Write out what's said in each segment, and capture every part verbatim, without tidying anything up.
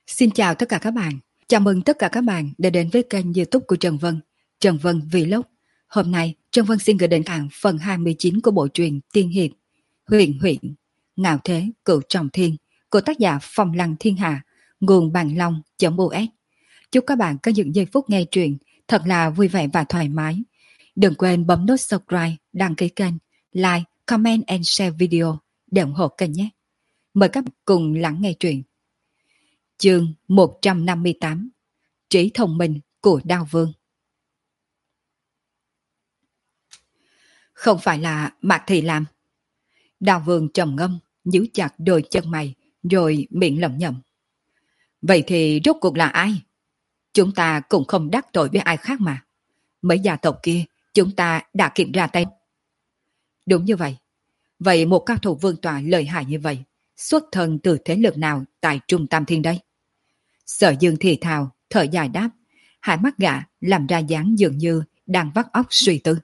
Xin chào tất cả các bạn. Chào mừng tất cả các bạn đã đến với kênh YouTube của Trần Vân, Trần Vân Vlog. Hôm nay, Trần Vân xin gửi đến các bạn phần hai mươi chín của bộ truyện Tiên Hiệp, Huyền Huyện, Ngạo Thế, Cửu Trọng Thiên của tác giả Phong Lăng Thiên Hạ, nguồn Bàn Long.us. Chúc các bạn có những giây phút nghe truyện thật là vui vẻ và thoải mái. Đừng quên bấm nút subscribe, đăng ký kênh, like, comment and share video để ủng hộ kênh nhé. Mời các bạn cùng lắng nghe truyện. Chương một trăm năm mươi tám. Trí thông minh của Đao Vương. Không phải là Mạc Thị làm. Đao Vương trầm ngâm, nhíu chặt đôi chân mày, rồi miệng lẩm nhẩm. Vậy thì rốt cuộc là ai? Chúng ta cũng không đắc tội với ai khác mà. Mấy gia tộc kia, chúng ta đã kiểm ra tay. Đúng như vậy. Vậy một cao thủ vương tọa lợi hại như vậy, xuất thân từ thế lực nào tại Trung Tam Thiên đây? Sở Dương thì thào, thở dài đáp, hai mắt gã làm ra dáng dường như đang vắt óc suy tư.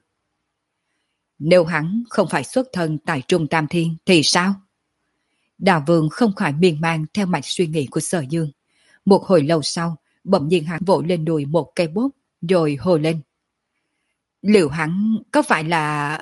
Nếu hắn không phải xuất thân tại Trung Tam Thiên thì sao? Đào Vương không khỏi miên man theo mạch suy nghĩ của Sở Dương. Một hồi lâu sau, bỗng nhiên hắn vỗ lên đùi một cây bốt, rồi hồ lên. Liệu hắn có phải là...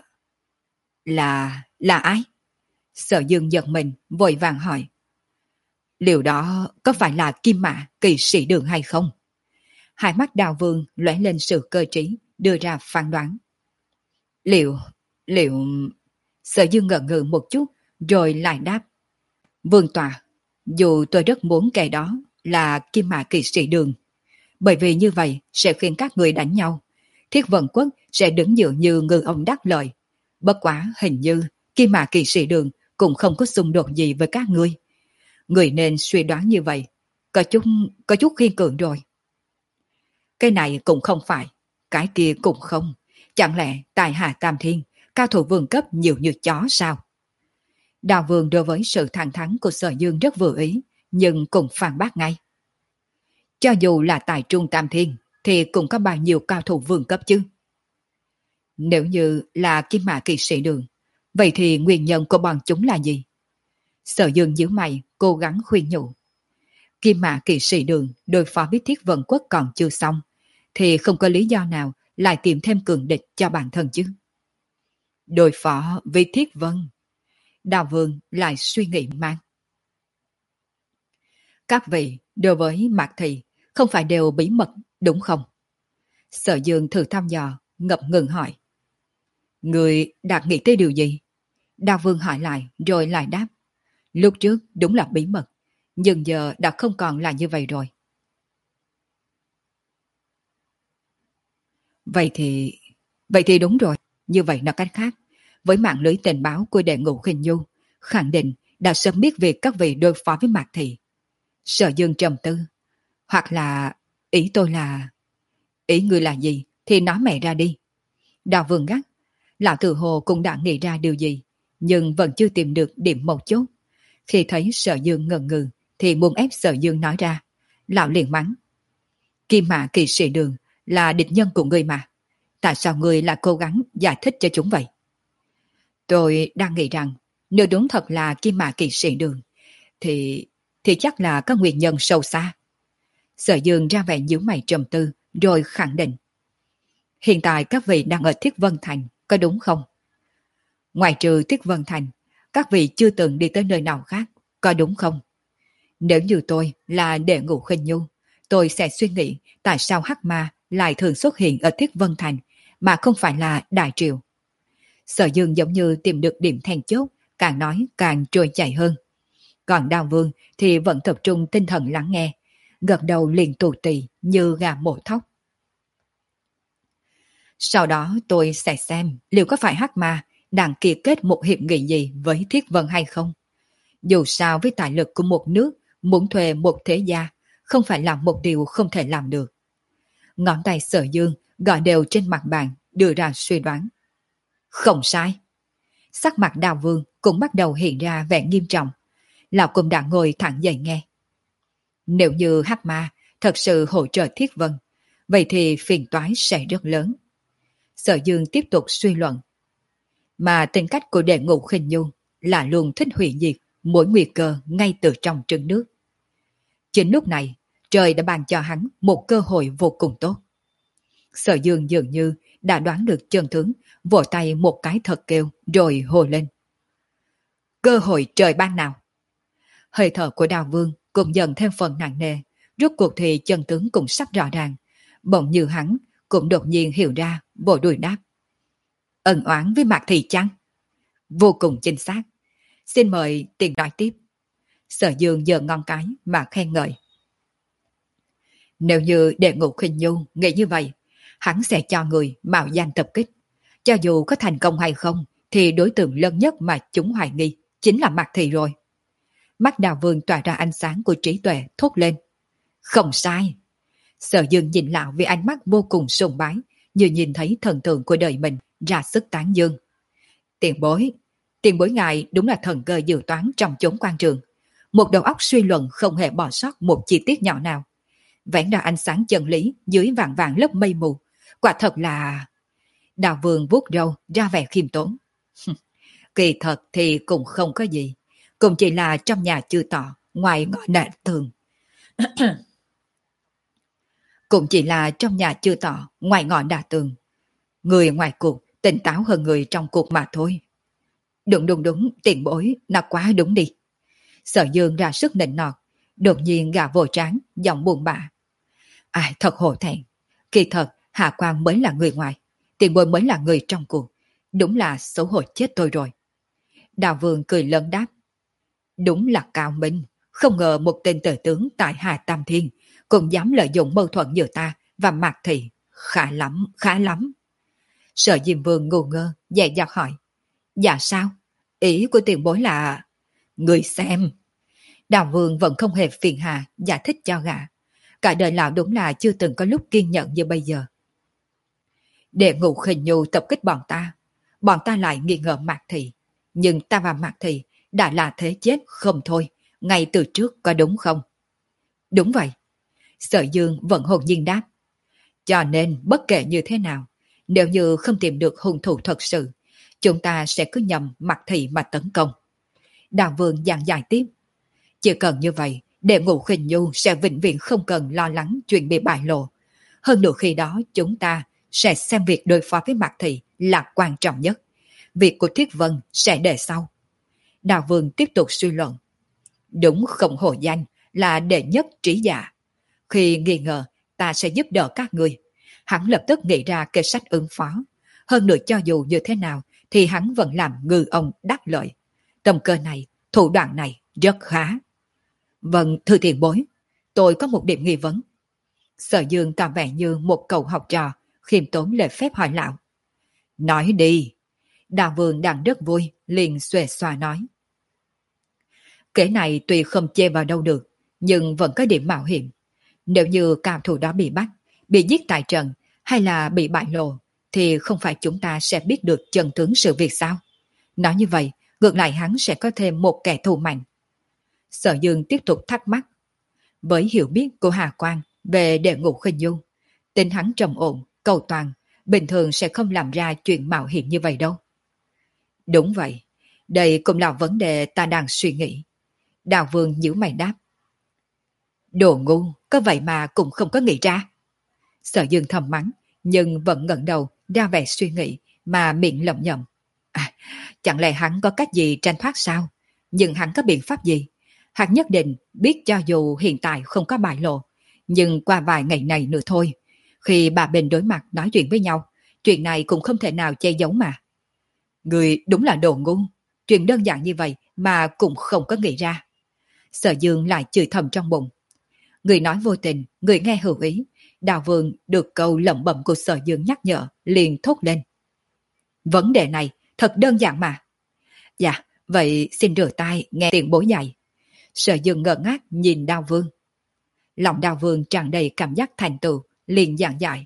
Là... là ai? Sở Dương giật mình, vội vàng hỏi. Liệu đó có phải là Kim Mã Kỳ Sĩ Đường hay không? Hai mắt Đào Vương lóe lên sự cơ trí, đưa ra phán đoán. Liệu, liệu... Sở Dương ngẩn ngừ một chút, rồi lại đáp. Vương tọa, dù tôi rất muốn kẻ đó là Kim Mã Kỳ Sĩ Đường, bởi vì như vậy sẽ khiến các người đánh nhau. Thiết Vận Quốc sẽ đứng dựa như ngư ông đắc lợi. Bất quá hình như Kim Mã Kỳ Sĩ Đường cũng không có xung đột gì với các ngươi. Người nên suy đoán như vậy, có chút, có chút khiên cường rồi. Cái này cũng không phải, cái kia cũng không. Chẳng lẽ tại Hạ Tam Thiên, cao thủ vương cấp nhiều như chó sao? Đào Vương đối với sự thẳng thắn của Sở Dương rất vừa ý, nhưng cũng phản bác ngay. Cho dù là tại Trung Tam Thiên, thì cũng có bao nhiêu cao thủ vương cấp chứ? Nếu như là Kim Mã Kỳ Sĩ Đường, vậy thì nguyên nhân của bọn chúng là gì? Sở Dương nhíu mày, cố gắng khuyên nhủ. Kim Mã Kỵ Sĩ Đường đối phó với Thiết Vận Quốc còn chưa xong, thì không có lý do nào lại tìm thêm cường địch cho bản thân chứ. Đối phó với Thiết Vân. Đào Vương lại suy nghĩ mang. Các vị đối với Mạc Thị không phải đều bí mật đúng không? Sở Dương thử thăm dò, ngập ngừng hỏi. Người đã nghĩ tới điều gì? Đào Vương hỏi lại rồi lại đáp. Lúc trước đúng là bí mật, nhưng giờ đã không còn là như vậy rồi. Vậy thì... Vậy thì đúng rồi, như vậy là cách khác. Với mạng lưới tình báo của Đệ Ngũ Khinh Nhu, khẳng định đã sớm biết việc các vị đối phó với Mạc Thị. Sở Dương trầm tư. Hoặc là... Ý tôi là... Ý người là gì thì nói mẹ ra đi. Đào Vương gắt. Lão Tự Hồ cũng đã nghĩ ra điều gì, nhưng vẫn chưa tìm được điểm mấu chốt. Khi thấy Sở Dương ngần ngừ thì muốn ép Sở Dương nói ra. Lão liền mắng. Kim Mã Kỳ Sĩ Đường là địch nhân của ngươi mà. Tại sao ngươi lại cố gắng giải thích cho chúng vậy? Tôi đang nghĩ rằng nếu đúng thật là Kim Mã Kỳ Sĩ Đường thì thì chắc là có nguyên nhân sâu xa. Sở Dương ra vẻ nhíu mày trầm tư rồi khẳng định. Hiện tại các vị đang ở Thiết Vân Thành, có đúng không? Ngoài trừ Thiết Vân Thành, các vị chưa từng đi tới nơi nào khác, có đúng không? Nếu như tôi là Đệ Ngũ Khinh Nhu, tôi sẽ suy nghĩ tại sao Hắc Ma lại thường xuất hiện ở Thiết Vân Thành mà không phải là Đại Triều. Sở Dương giống như tìm được điểm then chốt, càng nói càng trôi chảy hơn. Còn Đao Vương thì vẫn tập trung tinh thần lắng nghe, gật đầu liền tù tì như gà mổ thóc. Sau đó tôi sẽ xem liệu có phải Hắc Ma đang ký kết một hiệp nghị gì với Thiết Vân hay không. Dù sao với tài lực của một nước, muốn thuê một thế gia không phải là một điều không thể làm được. Ngón tay Sở Dương gõ đều trên mặt bàn, đưa ra suy đoán. Không sai. Sắc mặt Đào Vương cũng bắt đầu hiện ra vẻ nghiêm trọng. Lão cũng đã ngồi thẳng dậy nghe. Nếu như Hắc Ma thật sự hỗ trợ Thiết Vân, vậy thì phiền toái sẽ rất lớn. Sở Dương tiếp tục suy luận. Mà tính cách của Đệ Ngũ Khinh Nhu là luôn thích hủy diệt mỗi nguy cơ ngay từ trong trứng nước. Chính lúc này, trời đã ban cho hắn một cơ hội vô cùng tốt. Sở Dương dường như đã đoán được chân tướng, vỗ tay một cái thật kêu rồi hồ lên. Cơ hội trời ban nào? Hơi thở của Đào Vương cũng dần thêm phần nặng nề, rốt cuộc thì chân tướng cũng sắp rõ ràng. Bỗng như hắn cũng đột nhiên hiểu ra, vội đuổi đáp. Ân oán với Mạc Thị chăng? Vô cùng chính xác. Xin mời tiền nói tiếp. Sở Dương giơ ngón cái mà khen ngợi. Nếu như Đệ Ngũ Khinh Nhu nghĩ như vậy, hắn sẽ cho người mạo danh tập kích. Cho dù có thành công hay không, thì đối tượng lớn nhất mà chúng hoài nghi chính là Mạc Thị rồi. Mắt Đào Vương tỏa ra ánh sáng của trí tuệ thốt lên. Không sai. Sở Dương nhìn lão với ánh mắt vô cùng sùng bái, như nhìn thấy thần tượng của đời mình ra sức tán dương. Tiền bối, tiền bối ngài đúng là thần cơ dự toán trong chốn quan trường. Một đầu óc suy luận không hề bỏ sót một chi tiết nhỏ nào. Vẽ ra ánh sáng chân lý dưới vạn vạn lớp mây mù. Quả thật là... Đào Vương vuốt râu ra vẻ khiêm tốn. Kỳ thật thì cũng không có gì. Cũng chỉ là trong nhà chư tọ, ngoài ngõ đà tường. Cũng chỉ là trong nhà chư tọ, ngoài ngõ đà tường. Người ngoài cuộc tỉnh táo hơn người trong cuộc mà thôi. Đúng đúng đúng, tiền bối, nó quá đúng đi. Sở Dương ra sức nịnh nọt, đột nhiên gà vội trán, giọng buồn bã. Ai thật hổ thẹn. Kỳ thật, Hạ Quang mới là người ngoài, tiền bối mới là người trong cuộc. Đúng là xấu hổ chết tôi rồi. Đào Vương cười lớn đáp. Đúng là cao minh, không ngờ một tên tử tướng tại Hà Tam Thiên cũng dám lợi dụng mâu thuẫn giữa ta và Mạc Thị. Khá lắm, khá lắm. Sở Diêm Vương ngu ngơ, dè dặt hỏi. Dạ sao? Ý của tiền bối là... Người xem. Đào Vương vẫn không hề phiền hà giải thích cho gã. Cả đời lão đúng là chưa từng có lúc kiên nhẫn như bây giờ. Đệ Ngũ Khinh Nhu tập kích bọn ta. Bọn ta lại nghi ngờ Mạc Thị. Nhưng ta và Mạc Thị đã là thế chết không thôi. Ngay từ trước có đúng không? Đúng vậy. Sở Dương vẫn hồn nhiên đáp. Cho nên bất kể như thế nào, nếu như không tìm được hung thủ thật sự, chúng ta sẽ cứ nhầm Mạc Thị mà tấn công. Đào Vương giảng giải tiếp. Chỉ cần như vậy, Đệ Ngũ Khinh Nhu sẽ vĩnh viễn không cần lo lắng chuyện bị bại lộ. Hơn nữa khi đó chúng ta sẽ xem việc đối phó với Mạc Thị là quan trọng nhất. Việc của Thiết Vân sẽ để sau. Đào Vương tiếp tục suy luận. Đúng không hổ danh là đệ nhất trí giả. Khi nghi ngờ, ta sẽ giúp đỡ các người. Hắn lập tức nghĩ ra kế sách ứng phó. Hơn nữa cho dù như thế nào, thì hắn vẫn làm ngư ông đắc lợi. Tâm cơ này, thủ đoạn này rất khá. Vâng, thưa tiền bối, tôi có một điểm nghi vấn. Sở Dương tỏ vẻ như một cậu học trò, khiêm tốn lễ phép hỏi lão. Nói đi. Đào Vương đang rất vui, liền xuề xòa nói. Kế này tuy không chê vào đâu được, nhưng vẫn có điểm mạo hiểm. Nếu như cao thủ đó bị bắt, bị giết tại trận, hay là bị bại lộ, thì không phải chúng ta sẽ biết được chân tướng sự việc sao? Nói như vậy, ngược lại hắn sẽ có thêm một kẻ thù mạnh. Sở Dương tiếp tục thắc mắc. Với hiểu biết của Hà Quang về Đệ Ngũ Khinh Nhu, tính hắn trầm ổn, cầu toàn, bình thường sẽ không làm ra chuyện mạo hiểm như vậy đâu. Đúng vậy, đây cũng là vấn đề ta đang suy nghĩ. Đào Vương nhíu mày đáp. Đồ ngu, có vậy mà cũng không có nghĩ ra. Sở Dương thầm mắng, nhưng vẫn ngẩng đầu ra vẻ suy nghĩ mà miệng lẩm nhẩm. À, chẳng lẽ hắn có cách gì tranh thoát sao? Nhưng hắn có biện pháp gì? Hắn nhất định biết cho dù hiện tại không có bại lộ, nhưng qua vài ngày này nữa thôi, khi bà bên đối mặt nói chuyện với nhau, chuyện này cũng không thể nào che giấu mà. Người đúng là đồ ngu, chuyện đơn giản như vậy mà cũng không có nghĩ ra. Sở Dương lại chửi thầm trong bụng. Người nói vô tình, người nghe hữu ý. Đào Vương được câu lẩm bẩm của Sở Dương nhắc nhở, liền thốt lên. Vấn đề này thật đơn giản mà. Dạ, vậy xin rửa tay nghe tiền bối dạy. Sở Dương ngơ ngác nhìn Đào Vương. Lòng Đào Vương tràn đầy cảm giác thành tựu, liền giảng giải.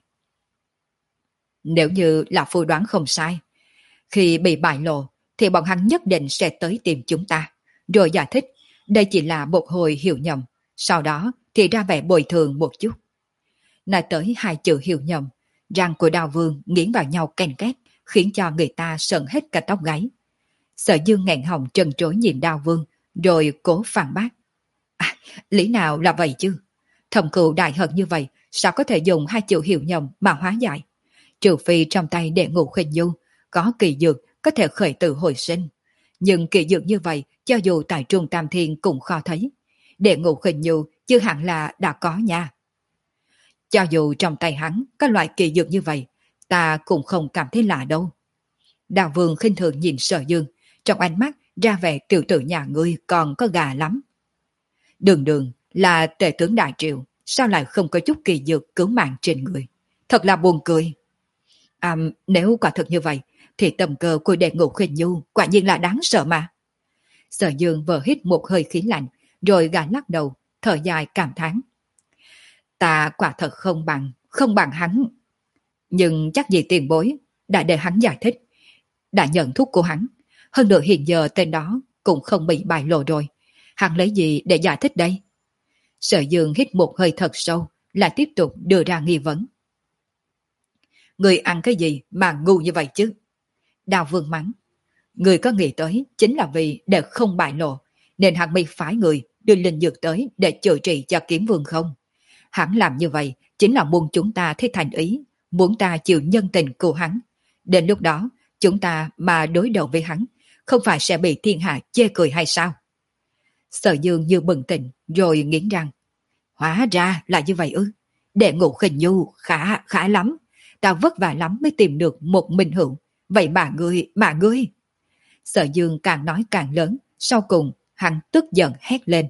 Nếu như là phù đoán không sai, khi bị bại lộ thì bọn hắn nhất định sẽ tới tìm chúng ta, rồi giải thích đây chỉ là một hồi hiểu nhầm, sau đó thì ra vẻ bồi thường một chút. Nói tới hai chữ hiểu nhầm, răng của Đào Vương nghiến vào nhau ken két, khiến cho người ta sợn hết cả tóc gáy. Sở Dương nghẹn họng trần trối nhìn Đào Vương, rồi cố phản bác. À, Lý nào là vậy chứ? Thầm cừu đại hận như vậy, sao có thể dùng hai chữ hiểu nhầm mà hóa giải? Trừ phi trong tay đệ ngũ khinh du, có kỳ dược có thể khởi tử hồi sinh. Nhưng kỳ dược như vậy, cho dù tại Trung Tam Thiên cũng khó thấy. Đệ ngũ khinh du chưa hẳn là đã có nha. Cho dù trong tay hắn có loại kỳ dược như vậy, ta cũng không cảm thấy lạ đâu. Đào Vương khinh thường nhìn Sở Dương, trong ánh mắt ra vẻ tiểu tử nhà ngươi còn có gà lắm. Đường đường là tể tướng Đại Triệu, sao lại không có chút kỳ dược cứu mạng trên người? Thật là buồn cười. À, nếu quả thực như vậy, thì tầm cơ của đệ ngũ khuyên nhu quả nhiên là đáng sợ mà. Sở Dương vừa hít một hơi khí lạnh, rồi gã lắc đầu, thở dài cảm thán. Ta quả thật không bằng, không bằng hắn. Nhưng chắc gì tiền bối đã để hắn giải thích, đã nhận thuốc của hắn. Hơn nữa hiện giờ tên đó cũng không bị bại lộ rồi. Hắn lấy gì để giải thích đây? Sở Dương hít một hơi thật sâu, lại tiếp tục đưa ra nghi vấn. Người ăn cái gì mà ngu như vậy chứ? Đào Vương mắng. Người có nghĩ tới chính là vì để không bại lộ, nên hắn mới phái người đưa linh dược tới để chữa trị cho Kiếm Vương không? Hắn làm như vậy chính là muốn chúng ta thấy thành ý, muốn ta chịu nhân tình của hắn. Đến lúc đó, chúng ta mà đối đầu với hắn, không phải sẽ bị thiên hạ chê cười hay sao? Sở Dương như bừng tỉnh, rồi nghiến răng. Hóa ra là như vậy ư. Đệ ngũ khinh nhu khá, khá lắm. Ta vất vả lắm mới tìm được một minh hữu. Vậy mà ngươi, mà ngươi. Sở Dương càng nói càng lớn, sau cùng hắn tức giận hét lên.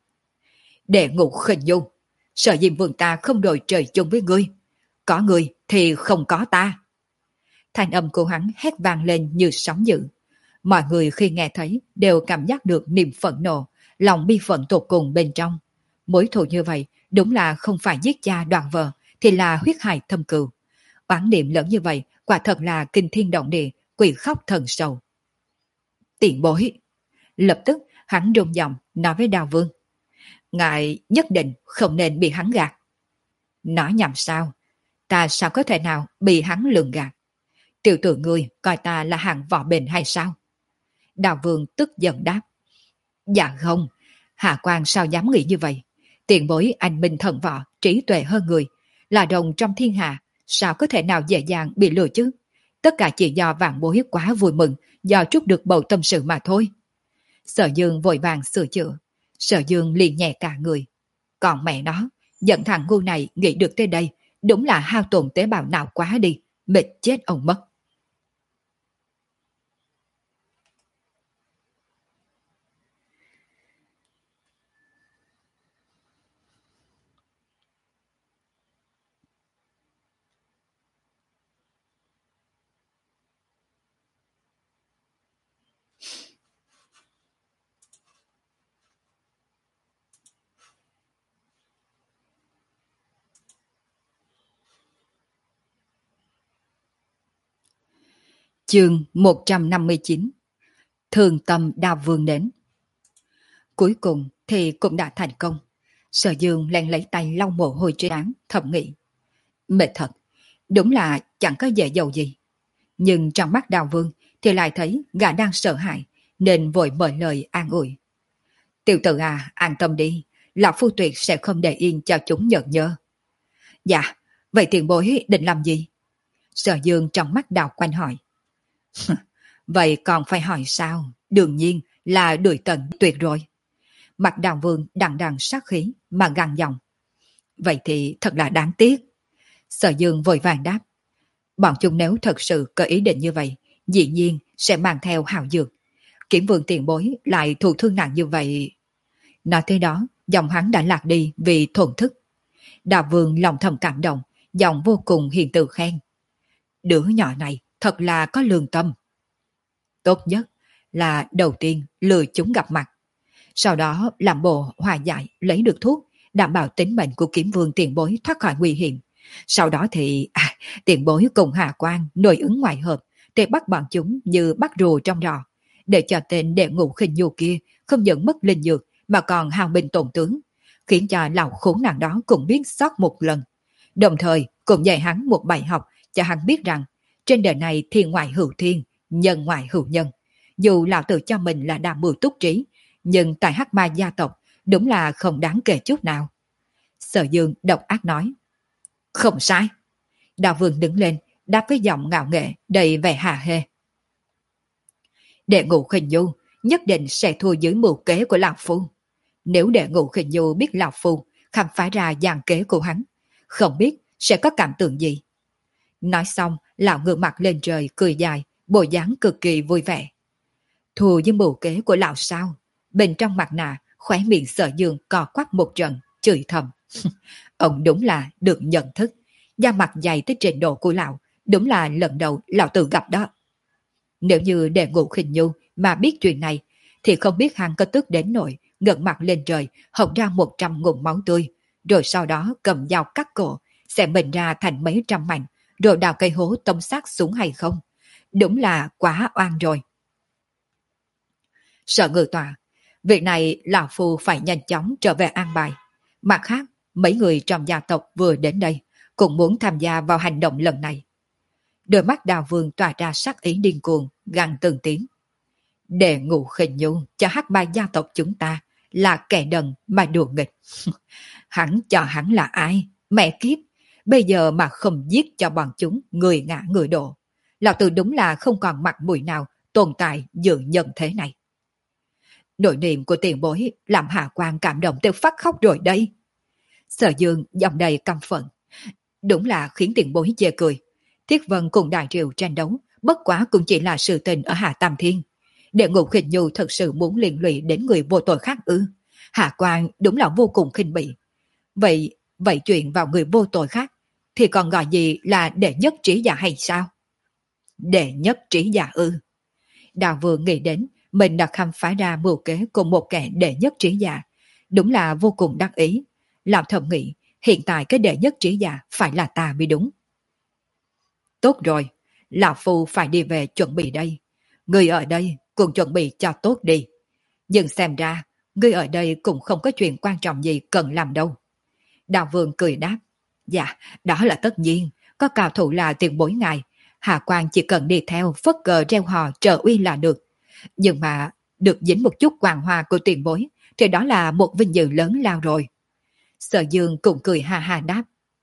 Đệ ngũ khinh nhu, Sở Diêm Vương ta không đổi trời chung với ngươi. Có ngươi thì không có ta. Thanh âm của hắn hét vang lên như sóng dữ. Mọi người khi nghe thấy đều cảm giác được niềm phẫn nộ, lòng bi phẫn tột cùng bên trong. Mối thù như vậy đúng là không phải giết cha đoạt vợ, thì là huyết hại thâm cừu. Oán niệm lớn như vậy quả thật là kinh thiên động địa, quỷ khóc thần sầu. Tiền bối. Lập tức hắn rung giọng nói với Đào Vương. Ngài nhất định không nên bị hắn gạt. Nói nhầm sao? Ta sao có thể nào bị hắn lường gạt? Tiểu tử ngươi coi ta là hạng võ bệnh hay sao? Đào Vương tức giận đáp. Dạ không, Hạ Quan sao dám nghĩ như vậy? Tiền bối anh minh thần võ, trí tuệ hơn người, là đồng trong thiên hạ, sao có thể nào dễ dàng bị lừa chứ? Tất cả chỉ do vạn bối quá vui mừng, do trút được bầu tâm sự mà thôi. Sở Dương vội vàng sửa chữa. Sở Dương liền nhẹ cả người. Còn mẹ nó, giận thằng ngu này nghĩ được tới đây, đúng là hao tổn tế bào nào quá đi, mệt chết ông mất. Chương một trăm năm mươi chín. Thường tâm Đào Vương đến. Cuối cùng thì cũng đã thành công. Sở Dương len lấy tay lau mồ hôi trên trán, thầm nghĩ. Mệt thật, đúng là chẳng có dễ dầu gì. Nhưng trong mắt Đào Vương thì lại thấy gã đang sợ hãi, nên vội mở lời an ủi. Tiểu tử à, an tâm đi, lão phu tuyệt sẽ không để yên cho chúng nhợt nhơ. Dạ, vậy tiền bối định làm gì? Sở Dương trong mắt Đào quanh hỏi. Vậy còn phải hỏi sao? Đương nhiên là đuổi tận tuyệt rồi. Mặt Đào Vương đằng đằng sát khí mà gằn giọng. Vậy thì thật là đáng tiếc. Sở Dương vội vàng đáp. Bọn chúng nếu thật sự có ý định như vậy, dĩ nhiên sẽ mang theo hào dược. Kiểm Vương tiền bối lại thụ thương nặng như vậy. Nói thế đó, giọng hắn đã lạc đi vì thổn thức. Đào Vương lòng thầm cảm động, giọng vô cùng hiền từ khen. Đứa nhỏ này thật là có lương tâm. Tốt nhất là đầu tiên lừa chúng gặp mặt. Sau đó làm bộ hòa giải lấy được thuốc, đảm bảo tính mệnh của Kiếm Vương tiền bối thoát khỏi nguy hiểm. Sau đó thì à, tiền bối cùng Hà Quan nội ứng ngoại hợp, để bắt bọn chúng như bắt rùa trong rò, để cho tên đệ ngũ khinh nhu kia không những mất linh dược mà còn hao binh tổn tướng, khiến cho lão khốn nạn đó cũng biết sót một lần. Đồng thời cũng dạy hắn một bài học cho hắn biết rằng trên đời này thiên ngoại hữu thiên, nhân ngoại hữu nhân. Dù lão tự cho mình là đa mưu túc trí, nhưng tại Hắc Ma gia tộc đúng là không đáng kể chút nào. Sở Dương độc ác nói. Không sai. Đạo Vương đứng lên, đáp với giọng ngạo nghệ, đầy vẻ hả hê. Đệ ngũ Khinh Nhu nhất định sẽ thua dưới mưu kế của Lão Phu. Nếu đệ ngũ Khinh Nhu biết Lão Phu khám phá ra dàn kế của hắn, không biết sẽ có cảm tưởng gì. Nói xong, lão ngửa mặt lên trời cười dài, bộ dáng cực kỳ vui vẻ. Thua với mưu kế của lão sao? Bên trong mặt nạ, khóe miệng Sở Dương cò quắp một trận, chửi thầm. Ông đúng là được nhận thức. Da mặt dày tới trình độ của lão, đúng là lần đầu lão tự gặp đó. Nếu như đệ ngũ Khinh Nhu mà biết chuyện này, thì không biết hắn có tức đến nỗi ngẩng mặt lên trời, hộc ra một trăm ngụm máu tươi, rồi sau đó cầm dao cắt cổ, sẽ mình ra thành mấy trăm mảnh, rồi đào cây hố tông xác xuống hay không? Đúng là quá oan rồi. Sở Ngự Tọa, việc này lão phu phải nhanh chóng trở về an bài. Mặt khác, mấy người trong gia tộc vừa đến đây, cũng muốn tham gia vào hành động lần này. Đôi mắt Đào Vương tỏa ra sắc ý điên cuồng, gằn từng tiếng. Đệ ngũ Khinh Nhu cho hắc ba gia tộc chúng ta là kẻ đần mà đùa nghịch. Hắn cho hắn là ai? Mẹ kiếp! Bây giờ mà không giết cho bọn chúng người ngã người đổ. Lão tử đúng là không còn mặt mũi nào tồn tại dự nhân thế này. Nội niệm của tiền bối làm Hạ Quan cảm động tới phát khóc rồi đây. Sở Dương giọng đầy căm phẫn. Đúng là khiến tiền bối chê cười. Thiết Vân cùng Đại Triều tranh đấu, bất quá cũng chỉ là sự tình ở Hạ Tam Thiên. Đệ ngũ Khinh Nhu thật sự muốn liên lụy đến người vô tội khác ư? Hạ Quan đúng là vô cùng khinh bỉ. Vậy, vậy chuyện vào người vô tội khác, thì còn gọi gì là đệ nhất trí giả hay sao? Đệ nhất trí giả ư? Đào vừa nghĩ đến, mình đã khám phá ra mưu kế của một kẻ đệ nhất trí giả. Đúng là vô cùng đắc ý. Làm thầm nghĩ, hiện tại cái đệ nhất trí giả phải là ta mới đúng. Tốt rồi, Lão Phu phải đi về chuẩn bị đây. Người ở đây cũng chuẩn bị cho tốt đi. Nhưng xem ra, người ở đây cũng không có chuyện quan trọng gì cần làm đâu. Đào Vương cười đáp. Dạ, đó là tất nhiên. Có cao thủ là tiền bối ngài. Hạ Quan chỉ cần đi theo phất cờ reo hò trợ uy là được. Nhưng mà được dính một chút quàng hoa của tiền bối thì đó là một vinh dự lớn lao rồi. Sở Dương cũng cười ha ha đáp.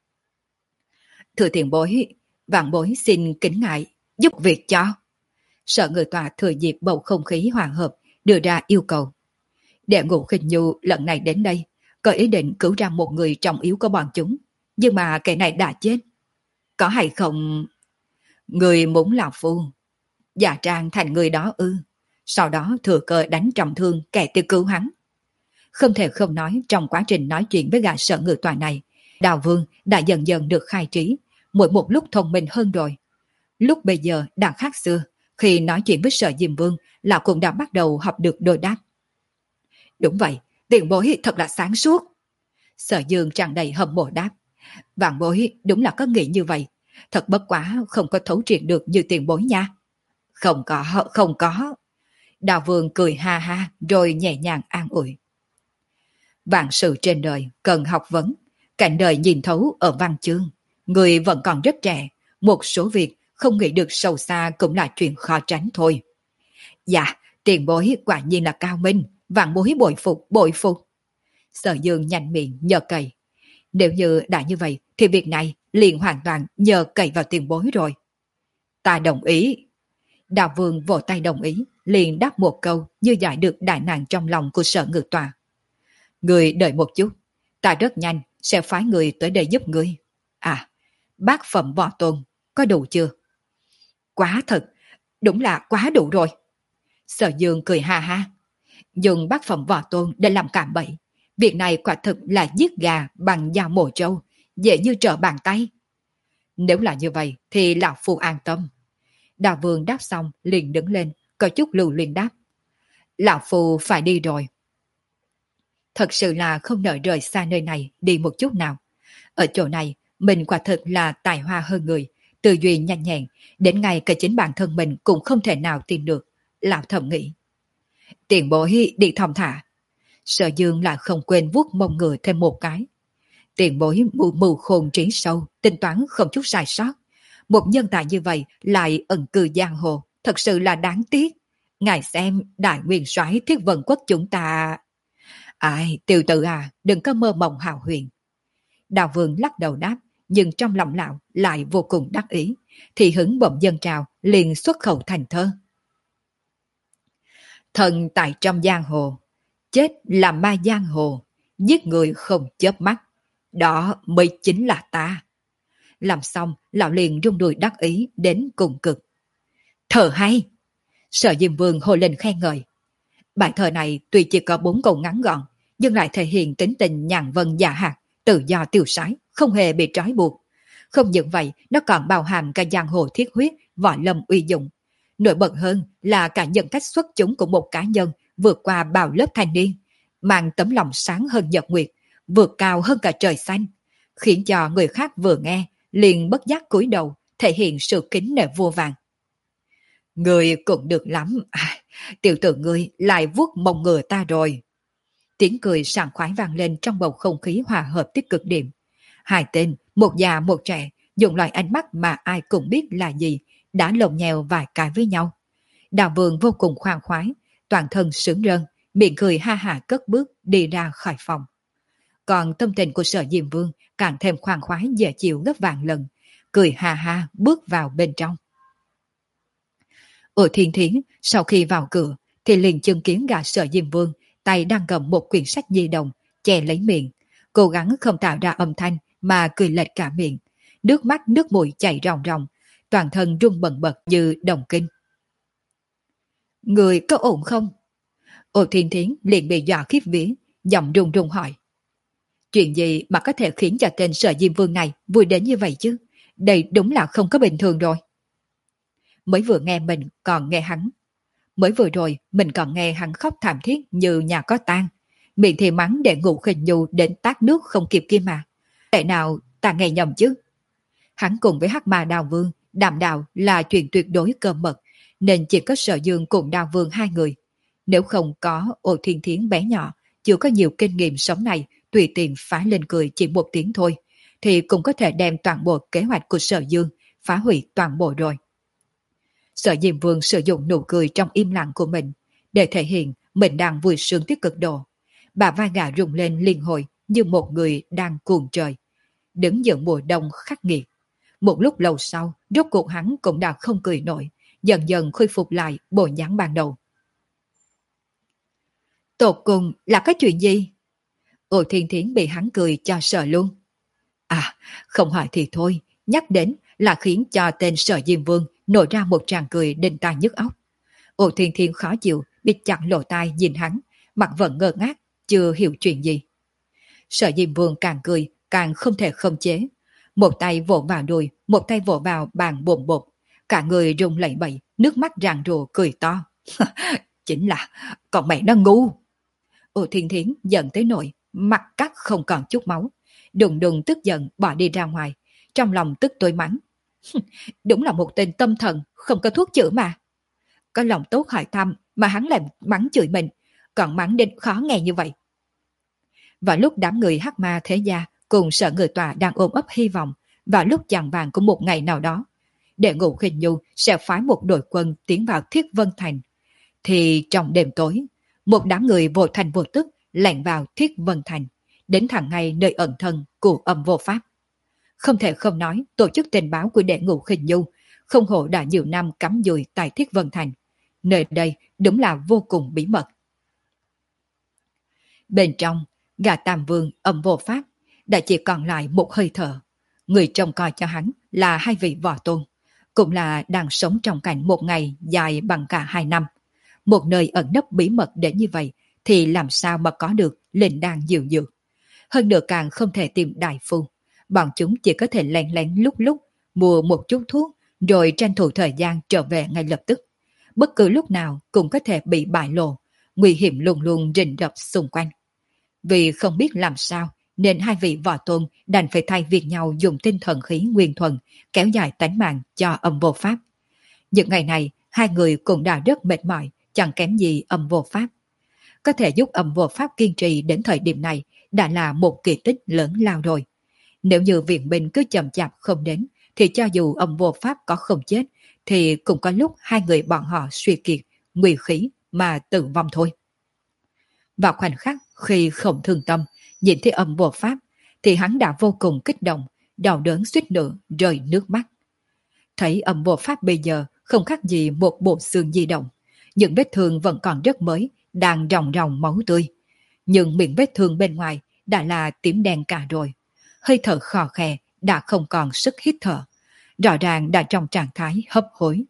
Thưa tiền bối, vạn bối xin kính ngại, giúp việc cho. Sở Ngự Tọa thừa dịp bầu không khí hòa hợp, đưa ra yêu cầu. Đệ ngũ Khinh Nhu lần này đến đây, có ý định cứu ra một người trọng yếu của bọn chúng, nhưng mà kẻ này đã chết. Có hay không? Người muốn Lão Phu giả trang thành người đó ư? Sau đó thừa cơ đánh trọng thương kẻ tiêu cứu hắn. Không thể không nói, trong quá trình nói chuyện với gã Sở Ngự Tọa này, Đào Vương đã dần dần được khai trí, mỗi một lúc thông minh hơn rồi. Lúc bây giờ đã khác xưa, khi nói chuyện với Sở Diêm Vương, lão cũng đã bắt đầu học được đôi đáp. Đúng vậy, tiền bối thật là sáng suốt. Sở Dương tràn đầy hâm mộ đáp. Vạn bối đúng là có nghĩ như vậy, thật bất quá không có thấu triệt được như tiền bối nha. Không có, không có. Đào Vương cười ha ha rồi nhẹ nhàng an ủi. Vạn sự trên đời cần học vấn, cảnh đời nhìn thấu ở văn chương. Người vẫn còn rất trẻ, một số việc không nghĩ được sâu xa cũng là chuyện khó tránh thôi. Dạ, tiền bối quả nhiên là cao minh, vạn bối bội phục, bội phục. Sở Dương nhanh miệng nhờ cậy. Nếu như đã như vậy thì việc này liền hoàn toàn nhờ cậy vào tiền bối rồi. Ta đồng ý. Đào Vương vỗ tay đồng ý, liền đáp một câu như giải được đại nạn trong lòng của Sở Ngự Tọa. Người đợi một chút, ta rất nhanh sẽ phái người tới đây giúp ngươi. À, bát phẩm võ tôn, có đủ chưa? Quá thật, đúng là quá đủ rồi. Sở Dương cười ha ha. Dùng bát phẩm võ tôn để làm cạm bẫy. Việc này quả thực là giết gà bằng dao mổ trâu, dễ như trở bàn tay. Nếu là như vậy thì Lão Phu an tâm. Đào Vương đáp xong liền đứng lên, có chút lưu luyến đáp. Lão Phu phải đi rồi. Thật sự là không nỡ rời xa nơi này đi một chút nào. Ở chỗ này, mình quả thực là tài hoa hơn người, tư duy nhanh nhẹn, đến ngay cả chính bản thân mình cũng không thể nào tin được. Lão thầm nghĩ. Tiền bối đi thong thả. Sở Dương là không quên vuốt mông ngựa thêm một cái. Tiền bối mù mù khôn trí sâu, tính toán không chút sai sót. Một nhân tài như vậy lại ẩn cư giang hồ, thật sự là đáng tiếc. Ngài xem đại nguyên soái Thiết Vân Quốc chúng ta... Ai, tiểu tử à, đừng có mơ mộng hào huyền. Đào Vương lắc đầu đáp, nhưng trong lòng lão lại vô cùng đắc ý, thì hứng bỗng dâng trào, liền xuất khẩu thành thơ. Thần tại trong giang hồ, chết là ma giang hồ, giết người không chớp mắt, đó mới chính là ta. Làm xong, lão liền rung đùi đắc ý đến cùng cực. Thơ hay! Sở Diêm Vương hô lên khen ngợi. Bài thơ này tuy chỉ có bốn câu ngắn gọn, nhưng lại thể hiện tính tình nhàn vân dạ hạt, tự do tiêu sái, không hề bị trói buộc. Không những vậy, nó còn bao hàm cả giang hồ thiết huyết, võ lâm uy dụng. Nổi bật hơn là cả nhân cách xuất chúng của một cá nhân vượt qua bao lớp thanh niên, mang tấm lòng sáng hơn nhật nguyệt, vượt cao hơn cả trời xanh, khiến cho người khác vừa nghe liền bất giác cúi đầu, thể hiện sự kính nể vô vàng. Người cũng được lắm, à, tiểu tử ngươi lại vuốt mông ngựa ta rồi. Tiếng cười sảng khoái vang lên trong bầu không khí hòa hợp tích cực điểm. Hai tên, một già một trẻ, dùng loại ánh mắt mà ai cũng biết là gì, đã lồng nhèo vài cái với nhau. Đào Vương vô cùng khoan khoái, toàn thân sướng rơn, miệng cười ha hả cất bước đi ra khỏi phòng. Còn tâm tình của Sở Diêm Vương càng thêm khoan khoái dễ chịu gấp vạn lần, cười ha ha bước vào bên trong. Ở Thiên Thiến, sau khi vào cửa, thì liền chứng kiến gã Sở Diêm Vương, tay đang cầm một quyển sách di động, che lấy miệng, cố gắng không tạo ra âm thanh mà cười lệch cả miệng, nước mắt nước mũi chảy ròng ròng, toàn thân run bần bật như đồng kinh. Người có ổn không? Ô Thiên Thiến liền bị dọa khiếp vía, giọng run run hỏi. Chuyện gì mà có thể khiến cho tên Sở Diêm Vương này vui đến như vậy chứ? Đây đúng là không có bình thường rồi. Mới vừa nghe mình còn nghe hắn. Mới vừa rồi mình còn nghe hắn khóc thảm thiết như nhà có tang. Miệng thì mắng để Ngũ Khinh Nhu đến tát nước không kịp kia mà. Tại nào ta nghe nhầm chứ? Hắn cùng với Hắc Ma Đào Vương, Đàm Đạo là chuyện tuyệt đối cơ mật, nên chỉ có Sở Dương cùng Đào Vương hai người. Nếu không có Ô Thiên Thiến bé nhỏ, chưa có nhiều kinh nghiệm sống này, tùy tiện phá lên cười chỉ một tiếng thôi, thì cũng có thể đem toàn bộ kế hoạch của Sở Dương phá hủy toàn bộ rồi. Sở Diêm Vương sử dụng nụ cười trong im lặng của mình để thể hiện mình đang vui sướng tích cực độ. Bà vai gà rung lên liên hồi như một người đang cuồng trời, đứng giữa mùa đông khắc nghiệt. Một lúc lâu sau, rốt cuộc hắn cũng đã không cười nổi, dần dần khôi phục lại bộ dáng ban đầu. Tột cùng là cái chuyện gì? Ô Thiên Thiến bị hắn cười cho sợ luôn. À, không hỏi thì thôi, nhắc đến là khiến cho tên Sở Diêm Vương nổi ra một tràng cười đinh tai nhức óc. Ô Thiên Thiến khó chịu, bịt chặt lỗ tai nhìn hắn, mặt vẫn ngơ ngác, chưa hiểu chuyện gì. Sở Diêm Vương càng cười, càng không thể khống chế. Một tay vỗ vào đùi, một tay vỗ vào bàn bồn bột. Cả người rung lẩy bẩy, nước mắt ràng rùa cười to. Chính là, còn mẹ nó ngu. Ô Thiên Thiến giận tới nỗi, mặt cắt không còn chút máu. Đùng đùng tức giận bỏ đi ra ngoài, trong lòng tức tối mắng. Đúng là một tên tâm thần, không có thuốc chữa mà. Có lòng tốt hỏi thăm mà hắn lại mắng chửi mình, còn mắng đến khó nghe như vậy. Vào lúc đám người Hắc Ma thế gia cùng Sở Người Tòa đang ôm ấp hy vọng vào lúc chạng vàng của một ngày nào đó, để Ngũ Khinh Nhu sẽ phái một đội quân tiến vào Thiết Vân Thành, thì trong đêm tối, một đám người vô thành vô tức lẻn vào Thiết Vân Thành, đến thẳng ngay nơi ẩn thân của Âm Vô Pháp. Không thể không nói, tổ chức tình báo của đệ Ngũ Khinh Nhu không hổ đã nhiều năm cắm dùi tại Thiết Vân Thành. Nơi đây đúng là vô cùng bí mật. Bên trong, gã Tam Vương Âm Vô Pháp đã chỉ còn lại một hơi thở. Người trông coi cho hắn là hai vị võ tôn, cũng là đang sống trong cảnh một ngày dài bằng cả hai năm. Một nơi ẩn nấp bí mật đến như vậy thì làm sao mà có được linh đan diệu dược. Hơn nữa càng không thể tìm đại phu. Bọn chúng chỉ có thể lén lén lúc lúc mua một chút thuốc rồi tranh thủ thời gian trở về ngay lập tức. Bất cứ lúc nào cũng có thể bị bại lộ, nguy hiểm luôn luôn rình rập xung quanh. Vì không biết làm sao nên hai vị võ tôn đành phải thay việc nhau dùng tinh thần khí nguyên thuần kéo dài tánh mạng cho Âm Vô Pháp. Những ngày này hai người cũng đã rất mệt mỏi, chẳng kém gì Âm Vô Pháp. Có thể giúp Âm Vô Pháp kiên trì đến thời điểm này đã là một kỳ tích lớn lao rồi. Nếu như viện binh cứ chậm chạp không đến, thì cho dù Âm Vô Pháp có không chết, thì cũng có lúc hai người bọn họ suy kiệt, nguy khí mà tử vong thôi. Vào khoảnh khắc khi Khổng Thương Tâm nhìn thấy âm vô pháp, thì hắn đã vô cùng kích động, đau đớn suýt nữa rơi nước mắt. Thấy âm vô pháp bây giờ không khác gì một bộ xương di động, những vết thương vẫn còn rất mới, đang ròng ròng máu tươi. Nhưng miệng vết thương bên ngoài đã là tím đen cả rồi, hơi thở khò khè, đã không còn sức hít thở, rõ ràng đã trong trạng thái hấp hối.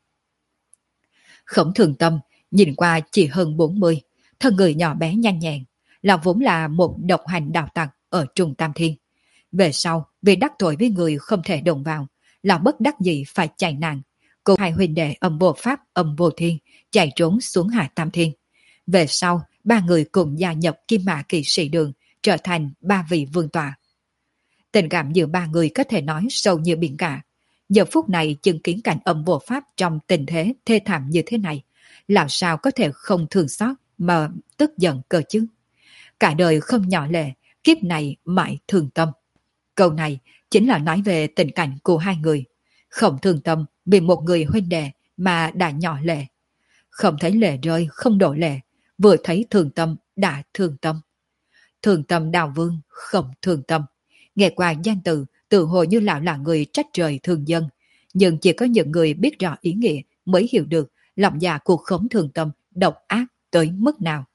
Khổng Thường Tâm nhìn qua chỉ hơn bốn mươi, thân người nhỏ bé nhanh nhẹn, là vốn là một độc hành đạo tặc ở Trung Tam Thiên. Về sau, vì đắc tội với người không thể đồng vào, là bất đắc dĩ phải chạy nạn, cùng hai huynh đệ Âm Vô Pháp, Âm Vô Thiên chạy trốn xuống Hạ Tam Thiên. Về sau, ba người cùng gia nhập Kim Mã Kỵ Sĩ Đường, trở thành ba vị vương tọa. Tình cảm giữa ba người có thể nói sâu như biển cả. Giờ phút này chứng kiến cảnh Âm Vô Pháp trong tình thế thê thảm như thế này, làm sao có thể không thương xót mà tức giận cơ chứ? Cả đời không nhỏ lệ, kiếp này mãi thương tâm. Câu này chính là nói về tình cảnh của hai người. Không thương tâm vì một người huynh đệ mà đã nhỏ lệ. Không thấy lệ rơi không đổ lệ, vừa thấy thương tâm đã thương tâm. Thương tâm Đào Vương, không thương tâm. Nghe qua danh từ, tự hồ như lão là người trách trời thương dân. Nhưng chỉ có những người biết rõ ý nghĩa mới hiểu được lòng dạ của Khổng Thường Tâm độc ác tới mức nào.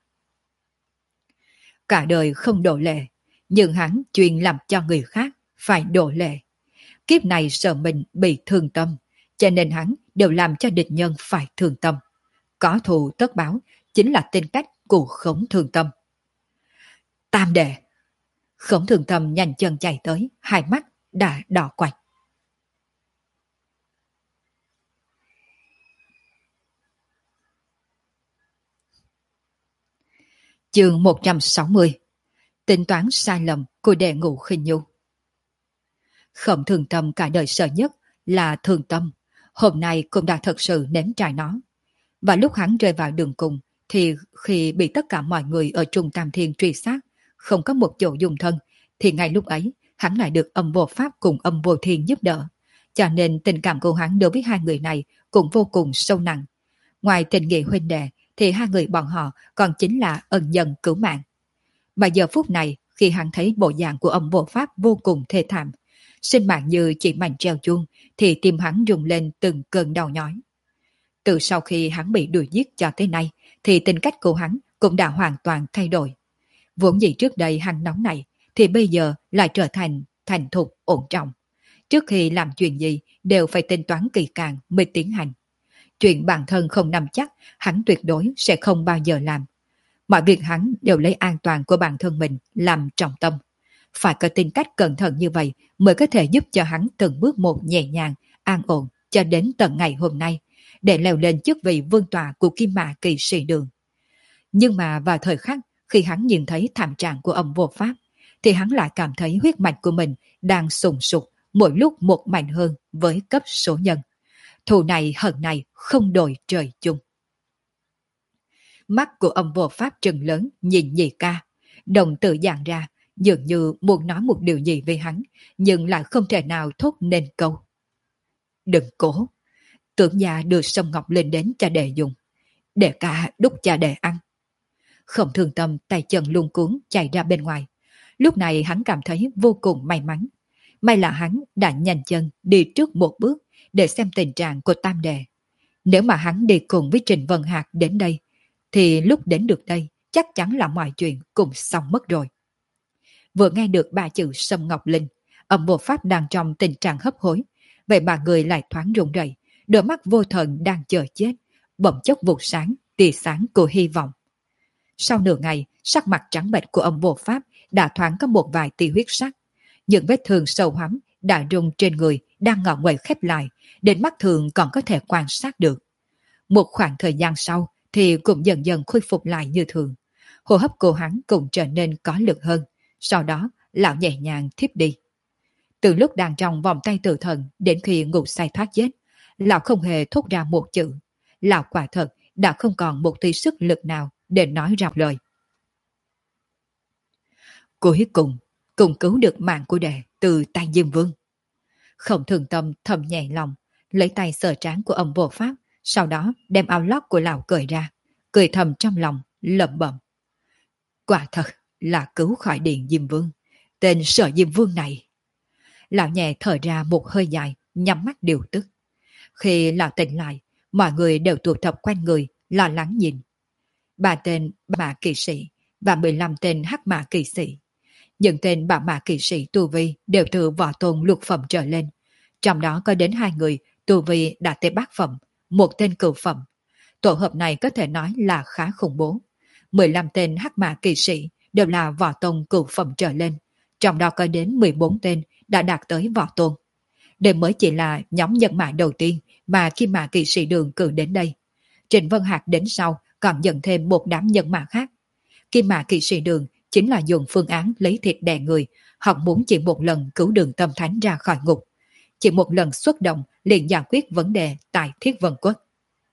Cả đời không đổ lệ, nhưng hắn chuyên làm cho người khác phải đổ lệ. Kiếp này sợ mình bị thương tâm, cho nên hắn đều làm cho địch nhân phải thương tâm. Có thù tất báo chính là tính cách của Khổng Thường Tâm. Tam đệ! Khổng Thường Tâm nhanh chân chạy tới, hai mắt đã đỏ quạch. Chương một trăm sáu mươi. Tính toán sai lầm của đệ ngũ Khinh Nhu. Khổng Thường Tâm cả đời sợ nhất là thương tâm, hôm nay cũng đã thật sự nếm trải nó. Và lúc hắn rơi vào đường cùng, thì khi bị tất cả mọi người ở Trung Tam Thiên truy sát, không có một chỗ dùng thân, thì ngay lúc ấy hắn lại được Âm Vô Pháp cùng Âm Vô Thiên giúp đỡ. Cho nên tình cảm của hắn đối với hai người này cũng vô cùng sâu nặng. Ngoài tình nghĩa huynh đệ, thì hai người bọn họ còn chính là ân nhân cứu mạng. Mà giờ phút này, khi hắn thấy bộ dạng của Âm Vô Pháp vô cùng thê thảm, sinh mạng như chỉ mảnh treo chuông, thì tim hắn rung lên từng cơn đau nhói. Từ sau khi hắn bị đuổi giết cho tới nay, thì tính cách của hắn cũng đã hoàn toàn thay đổi. Vốn dĩ trước đây hắn nóng này, thì bây giờ lại trở thành thành thục ổn trọng. Trước khi làm chuyện gì, đều phải tính toán kỳ càng mới tiến hành. Chuyện bản thân không nắm chắc, hắn tuyệt đối sẽ không bao giờ làm. Mọi việc hắn đều lấy an toàn của bản thân mình làm trọng tâm. Phải có tính cách cẩn thận như vậy mới có thể giúp cho hắn từng bước một nhẹ nhàng, an ổn cho đến tận ngày hôm nay, để leo lên chức vị vương tọa của Kim Mã Kỵ Sĩ Đường. Nhưng mà vào thời khắc khi hắn nhìn thấy thảm trạng của Âm Vô Pháp, thì hắn lại cảm thấy huyết mạch của mình đang sùng sục, mỗi lúc một mạnh hơn với cấp số nhân. Thù này hận này không đổi trời chung. Mắt của Âm Vô Pháp trừng lớn nhìn Nhị Ca, đồng tử dàn ra, dường như muốn nói một điều gì về hắn, nhưng lại không thể nào thốt nên câu. Đừng cố! Tưởng già đưa sông ngọc lên đến cho đệ dùng, để cả đút cho đệ ăn. Không Thường Tâm tay chân luống cuống chạy ra bên ngoài. Lúc này hắn cảm thấy vô cùng may mắn. May là hắn đã nhanh chân đi trước một bước để xem tình trạng của Tam đệ. Nếu mà hắn đi cùng với Trình Vân Hạc đến đây, thì lúc đến được đây chắc chắn là mọi chuyện cũng xong mất rồi. Vừa nghe được ba chữ Sâm Ngọc Linh, Âm Vô Pháp đang trong tình trạng hấp hối, vậy mà người lại thoáng run rẩy, đôi mắt vô thần đang chờ chết, bỗng chốc vụt sáng, tia sáng của hy vọng. Sau nửa ngày, sắc mặt trắng bệch của Âm Vô Pháp đã thoáng có một vài tia huyết sắc. Những vết thương sâu hoắm đã rung trên người đang ngọ nguậy khép lại, đến mắt thường còn có thể quan sát được. Một khoảng thời gian sau thì cũng dần dần khôi phục lại như thường. Hô hấp của hắn cũng trở nên có lực hơn. Sau đó, lão nhẹ nhàng thiếp đi. Từ lúc đang trong vòng tay tử thần đến khi ngủ say thoát chết, lão không hề thốt ra một chữ. Lão quả thật đã không còn một tí sức lực nào để nói ra lời. Cuối cùng, cùng cứu được mạng của đệ từ tay Diêm Vương. Không Thường Tâm thầm nhẹ lòng, lấy tay sờ trán của Âm Vô Pháp, sau đó đem áo lót của lão cởi ra, cười thầm trong lòng, lẩm bẩm. Quả thật là cứu khỏi Điện Diêm Vương, tên Sở Diêm Vương này. Lão nhẹ thở ra một hơi dài, nhắm mắt điều tức. Khi lão tỉnh lại, mọi người đều tụ tập quanh người, lo lắng nhìn. Ba tên mã kỵ sĩ và mười lăm tên hắc mã kỵ sĩ. Những tên bạo mã kỵ sĩ tu vi đều từ võ tôn lục phẩm trở lên. Trong đó có đến hai người tu vi đã tới bát phẩm, một tên cửu phẩm. Tổ hợp này có thể nói là khá khủng bố. mười lăm tên hắc mã kỵ sĩ đều là võ tôn cửu phẩm trở lên. Trong đó có đến mười bốn tên đã đạt tới võ tôn. Đây mới chỉ là nhóm nhân mã đầu tiên mà Kim Mã kỵ sĩ Đường cử đến đây. Trịnh Vân Hạc đến sau còn dẫn thêm một đám nhân mã khác. Kim Mã kỵ sĩ Đường chính là dùng phương án lấy thịt đè người, hoặc muốn chỉ một lần cứu Đường Tâm Thánh ra khỏi ngục. Chỉ một lần xuất động liền giải quyết vấn đề tại Thiết Vân Quốc.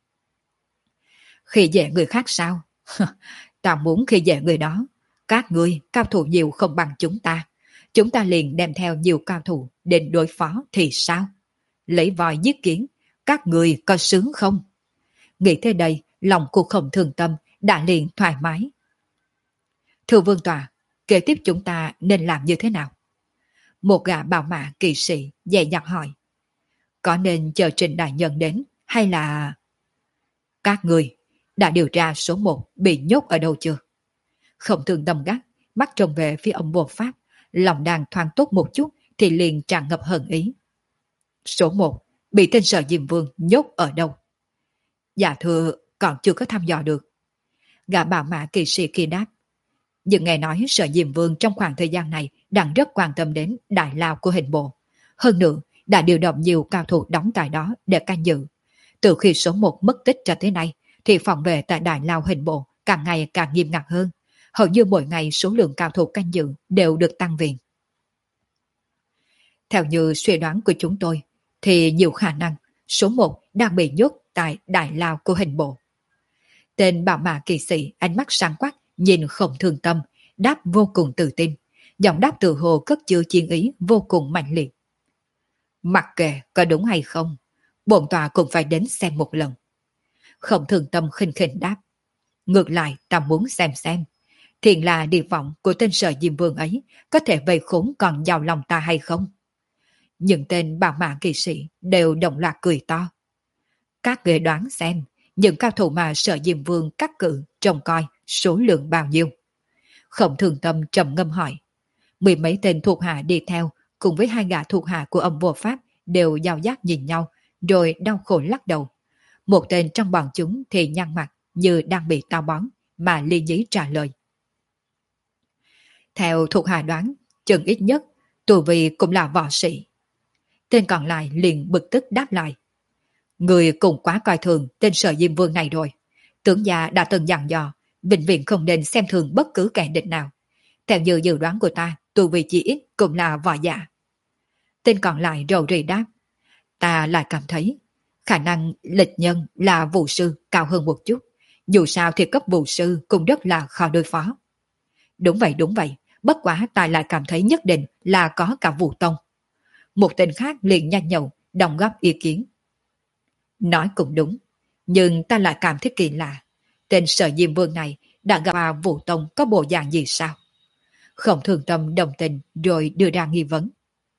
Khi dễ người khác sao? Ta muốn khi dễ người đó. Các ngươi cao thủ nhiều không bằng chúng ta. Chúng ta liền đem theo nhiều cao thủ đến đối phó thì sao? Lấy voi giết kiến, các người có sướng không? Nghĩ thế đây, lòng của Khổng Thường Tâm đã liền thoải mái. Thưa Vương Tòa, kế tiếp chúng ta nên làm như thế nào? Một gã bảo mã kỵ sĩ dè dặt hỏi. Có nên chờ Trịnh Đại Nhân đến hay là... Các người đã điều tra số một bị nhốt ở đâu chưa? Khổng Thường Tâm gắt, mắt trông về phía ông Vô Pháp, lòng đang thoáng tốt một chút thì liền tràn ngập hận ý. Số một bị tên Sở Diêm Vương nhốt ở đâu? Dạ thưa, còn chưa có thăm dò được. Gã bảo mã kỵ sĩ kia đáp. Nhưng nghe nói Sở Diêm Vương trong khoảng thời gian này đang rất quan tâm đến đại lao của hình bộ. Hơn nữa, đã điều động nhiều cao thủ đóng tại đó để canh giữ. Từ khi số một mất tích cho tới nay, thì phòng vệ tại đại lao hình bộ càng ngày càng nghiêm ngặt hơn. Hầu như mỗi ngày số lượng cao thủ canh giữ đều được tăng viện. Theo như suy đoán của chúng tôi, thì nhiều khả năng số một đang bị nhốt tại đại lao của hình bộ. Tên bảo mã kỵ sĩ ánh mắt sáng quắc nhìn Không Thương Tâm, đáp vô cùng tự tin. Giọng đáp tự hồ cất chứa chiến ý vô cùng mạnh liệt. Mặc kệ có đúng hay không, bổn tòa cũng phải đến xem một lần. Không Thương Tâm khinh khinh đáp. Ngược lại ta muốn xem xem. Thiện là địa vọng của tên Sở Diêm Vương ấy có thể vây khốn còn giàu lòng ta hay không? Những tên bảo mã kỵ sĩ đều đồng loạt cười to. Các người đoán xem, những cao thủ mà Sở Diêm Vương cắt cử trông coi số lượng bao nhiêu? Khổng Thường Tâm trầm ngâm hỏi. Mười mấy tên thuộc hạ đi theo cùng với hai gã thuộc hạ của ông Vô Pháp đều giao giác nhìn nhau rồi đau khổ lắc đầu. Một tên trong bọn chúng thì nhăn mặt như đang bị táo bón mà ly nhí trả lời. Theo thuộc hạ đoán, chừng ít nhất tù vì cũng là võ sĩ. Tên còn lại liền bực tức đáp lại. Người cũng quá coi thường tên Sở Diêm Vương này rồi. Tướng gia đã từng dặn dò, bệnh viện không nên xem thường bất cứ kẻ địch nào. Theo như dự đoán của ta, tù vì chỉ ít cũng là võ giả. Tên còn lại rầu rì đáp. Ta lại cảm thấy khả năng lịch nhân là vụ sư cao hơn một chút. Dù sao thì cấp vụ sư cũng rất là khó đối phó. Đúng vậy đúng vậy, bất quá ta lại cảm thấy nhất định là có cả vụ tông. Một tên khác liền nhanh nhậu, đồng góp ý kiến. Nói cũng đúng, nhưng ta lại cảm thấy kỳ lạ. Tên Sở Diêm Vương này đã gặp vào vụ tông có bộ dạng gì sao? Không Thường Tâm đồng tình rồi đưa ra nghi vấn.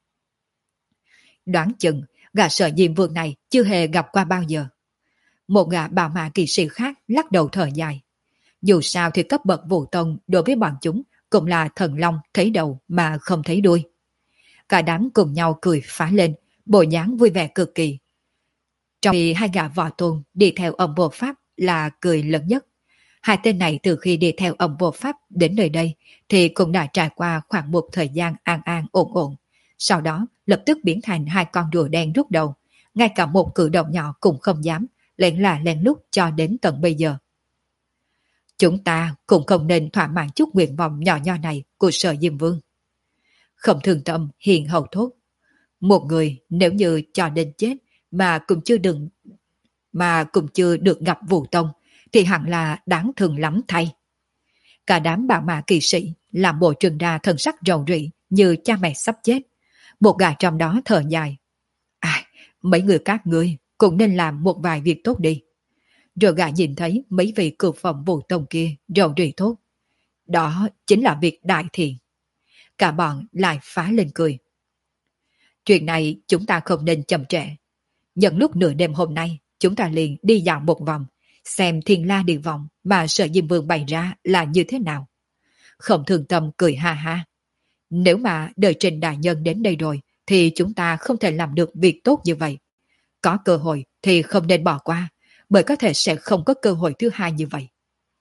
Đoán chừng gã Sở Diêm Vương này chưa hề gặp qua bao giờ. Một gã bảo mã kỵ sĩ khác lắc đầu thở dài. Dù sao thì cấp bậc vụ tông đối với bọn chúng cũng là thần long thấy đầu mà không thấy đuôi. Cả đám cùng nhau cười phá lên, bộ dáng vui vẻ cực kỳ. Trong khi hai gã võ tôn đi theo ông Vô Pháp là cười lớn nhất. Hai tên này từ khi đi theo ông Vô Pháp đến nơi đây thì cũng đã trải qua khoảng một thời gian an an ổn ổn. Sau đó lập tức biến thành hai con rùa đen rút đầu. Ngay cả một cử động nhỏ cũng không dám, lén là lén lút cho đến tận bây giờ. Chúng ta cũng không nên thỏa mãn chút nguyện vọng nhỏ nho này của Sở Diêm Vương. Không Thường Tâm hiền hậu thốt. Một người nếu như cho đến chết mà cũng chưa đừng mà cũng chưa được gặp vụ tông thì hẳn là đáng thương lắm thay. Cả đám bảo mã kỵ sĩ làm bộ trừng ra thần sắc rầu rĩ như cha mẹ sắp chết. Một gã trong đó thở dài. À, mấy người các ngươi cũng nên làm một vài việc tốt đi. Rồi gã nhìn thấy mấy vị cựu phẩm vụ tông kia rầu rĩ thốt. Đó chính là việc đại thiện. Cả bọn lại phá lên cười. Chuyện này chúng ta không nên chậm trễ. Nhân lúc nửa đêm hôm nay, chúng ta liền đi dạo một vòng, xem thiên la địa vọng mà Sở Diêm Vương bày ra là như thế nào. Khổng Thường Tâm cười ha ha. Nếu mà đợi Trình đại nhân đến đây rồi, thì chúng ta không thể làm được việc tốt như vậy. Có cơ hội thì không nên bỏ qua, bởi có thể sẽ không có cơ hội thứ hai như vậy.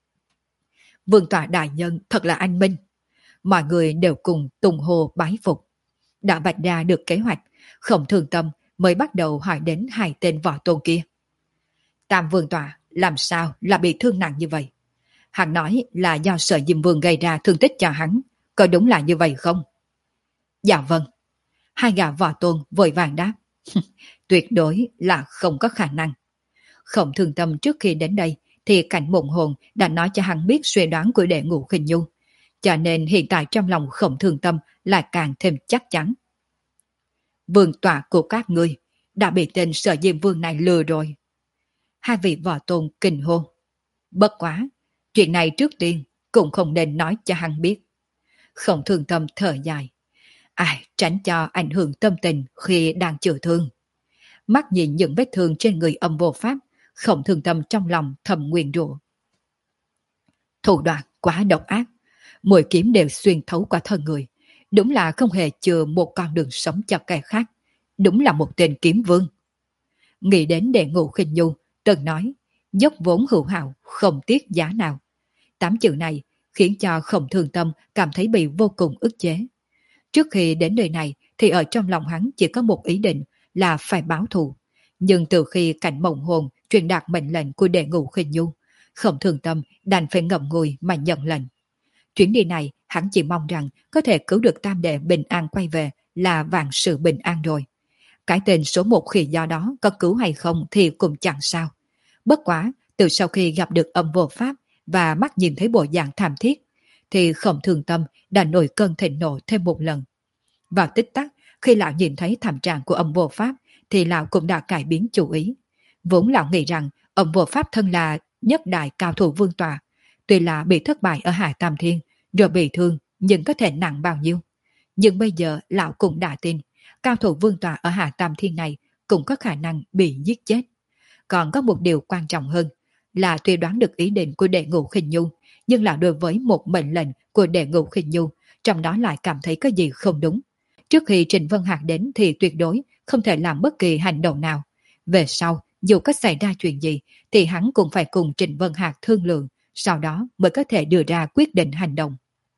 Vương tọa đại nhân thật là anh minh. Mọi người đều cùng tung hô bái phục. Đã vạch ra được kế hoạch, Khổng Thường Tâm mới bắt đầu hỏi đến hai tên võ tôn kia. Tam vương tọa làm sao là bị thương nặng như vậy? Hắn nói là do Sở Diêm Vương gây ra thương tích cho hắn, có đúng là như vậy không? Dạ vâng. Hai gã võ tôn vội vàng đáp. Tuyệt đối là không có khả năng. Khổng Thường Tâm trước khi đến đây thì cảnh mộng hồn đã nói cho hắn biết suy đoán của đệ ngũ Khinh Nhu, cho nên hiện tại trong lòng Khổng Thường Tâm lại càng thêm chắc chắn. Vương tọa của các ngươi đã bị tên Sở Diêm Vương này lừa rồi. Hai vị võ tôn kinh hô. Bất quá, chuyện này trước tiên cũng không nên nói cho hắn biết. Khổng Thường Tâm thở dài. Ai tránh cho ảnh hưởng tâm tình khi đang chữa thương. Mắt nhìn những vết thương trên người âm vô pháp, Khổng Thường Tâm trong lòng thầm nguyền rủa. Thủ đoạn quá độc ác, mỗi kiếm đều xuyên thấu qua thân người, đúng là không hề chừa một con đường sống cho kẻ khác, đúng là một tên kiếm vương. Nghĩ đến đệ ngũ Khinh Nhu từng nói, dốc vốn hữu hảo, không tiếc giá nào. Tám chữ này khiến cho Khổng Thường Tâm cảm thấy bị vô cùng ức chế. Trước khi đến nơi này thì ở trong lòng hắn chỉ có một ý định là phải báo thù. Nhưng từ khi cảnh mộng hồn truyền đạt mệnh lệnh của đệ ngũ Khinh Nhu, Khổng Thường Tâm đành phải ngậm ngùi mà nhận lệnh. Chuyến đi này hắn chỉ mong rằng có thể cứu được tam đệ bình an quay về là vạn sự bình an rồi. Cái tên số một khi do đó có cứu hay không thì cũng chẳng sao. Bất quá, từ sau khi gặp được âm vô pháp và mắt nhìn thấy bộ dạng thảm thiết, thì Khổng Thường Tâm đã nổi cơn thịnh nộ thêm một lần. Vào tích tắc, khi lão nhìn thấy thảm trạng của âm vô pháp, thì lão cũng đã cải biến chủ ý. Vốn lão nghĩ rằng âm vô pháp thân là nhất đại cao thủ vương tọa, tuy là bị thất bại ở Hải Tam Thiên, rồi bị thương, nhưng có thể nặng bao nhiêu. Nhưng bây giờ lão cũng đã tin, cao thủ vương tọa ở Hải Tam Thiên này cũng có khả năng bị giết chết. Còn có một điều quan trọng hơn, là tuy đoán được ý định của đệ ngũ Khinh Nhu, nhưng là đối với một mệnh lệnh của đệ ngũ Khinh Nhu, trong đó lại cảm thấy có gì không đúng. Trước khi Trịnh Vân Hạc đến thì tuyệt đối không thể làm bất kỳ hành động nào. Về sau, dù có xảy ra chuyện gì, thì hắn cũng phải cùng Trịnh Vân Hạc thương lượng, sau đó mới có thể đưa ra quyết định hành động.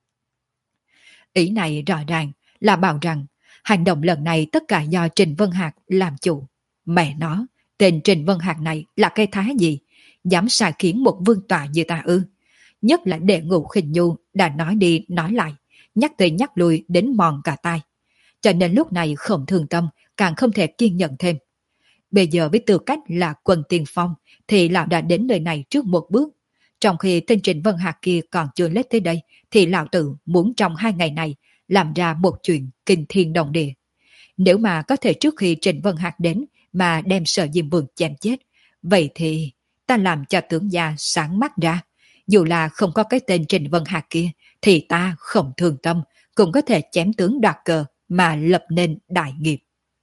Ý này rõ ràng là bảo rằng hành động lần này tất cả do Trịnh Vân Hạc làm chủ. Mẹ nó, tên Trịnh Vân Hạc này là cái thái gì? Dám sai khiến một vương tọa như ta ư? Nhất là đệ ngũ Khinh Nhu đã nói đi nói lại, nhắc tới nhắc lui đến mòn cả tai. Cho nên lúc này Khổng Thường Tâm càng không thể kiên nhẫn thêm. Bây giờ với tư cách là quân tiên phong thì lão đã đến nơi này trước một bước. Trong khi tên Trịnh Vân Hạc kia còn chưa lết tới đây thì lão tự muốn trong hai ngày này làm ra một chuyện kinh thiên động địa. Nếu mà có thể trước khi Trịnh Vân Hạc đến mà đem Sở Diêm Vương chém chết, vậy thì ta làm cho tướng gia sáng mắt ra. Dù là không có cái tên Trịnh Vân Hạc kia thì ta Khổng Thường Tâm cũng có thể chém tướng đoạt cờ mà lập nên đại nghiệp.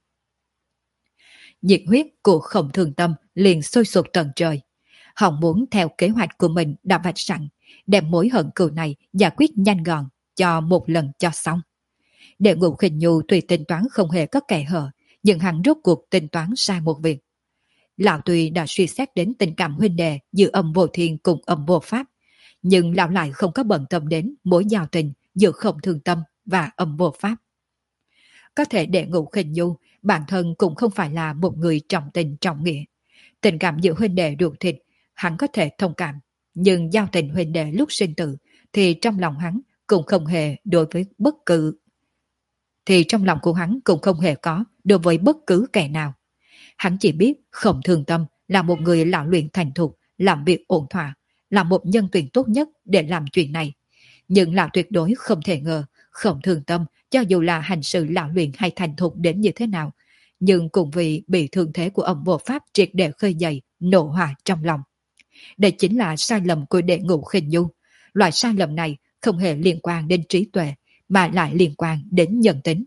Nhiệt huyết của Khổng Thường Tâm liền sôi sục tận trời. Họ muốn theo kế hoạch của mình đã vạch sẵn, đem mối hận cừu này giải quyết nhanh gọn cho một lần cho xong. Đệ ngũ Khinh Nhu tuy tính toán không hề có kẻ hở, nhưng hắn rốt cuộc tính toán sai một việc. Lão tuy đã suy xét đến tình cảm huynh đệ giữa âm vô thiên cùng âm vô pháp, nhưng lão lại không có bận tâm đến mối giao tình giữa Khổng Thường Tâm và âm vô pháp. Có thể đệ ngũ Khinh Nhu bản thân cũng không phải là một người trọng tình trọng nghĩa. Tình cảm giữa huynh đệ ruột thịt hắn có thể thông cảm, nhưng giao tình huynh đệ lúc sinh tử thì trong lòng hắn cũng không hề đối với bất cứ thì trong lòng của hắn cũng không hề có đối với bất cứ kẻ nào. Hắn chỉ biết Khổng Thường Tâm là một người lão luyện thành thục, làm việc ổn thỏa, là một nhân tuyển tốt nhất để làm chuyện này. Nhưng lão tuyệt đối không thể ngờ Khổng Thường Tâm cho dù là hành sự lão luyện hay thành thục đến như thế nào, nhưng cũng vì bị thương thế của ông vô pháp triệt để khơi dậy nộ hỏa trong lòng. Đây chính là sai lầm của đệ ngũ Khinh Nhu. Loại sai lầm này không hề liên quan đến trí tuệ, mà lại liên quan đến nhân tính.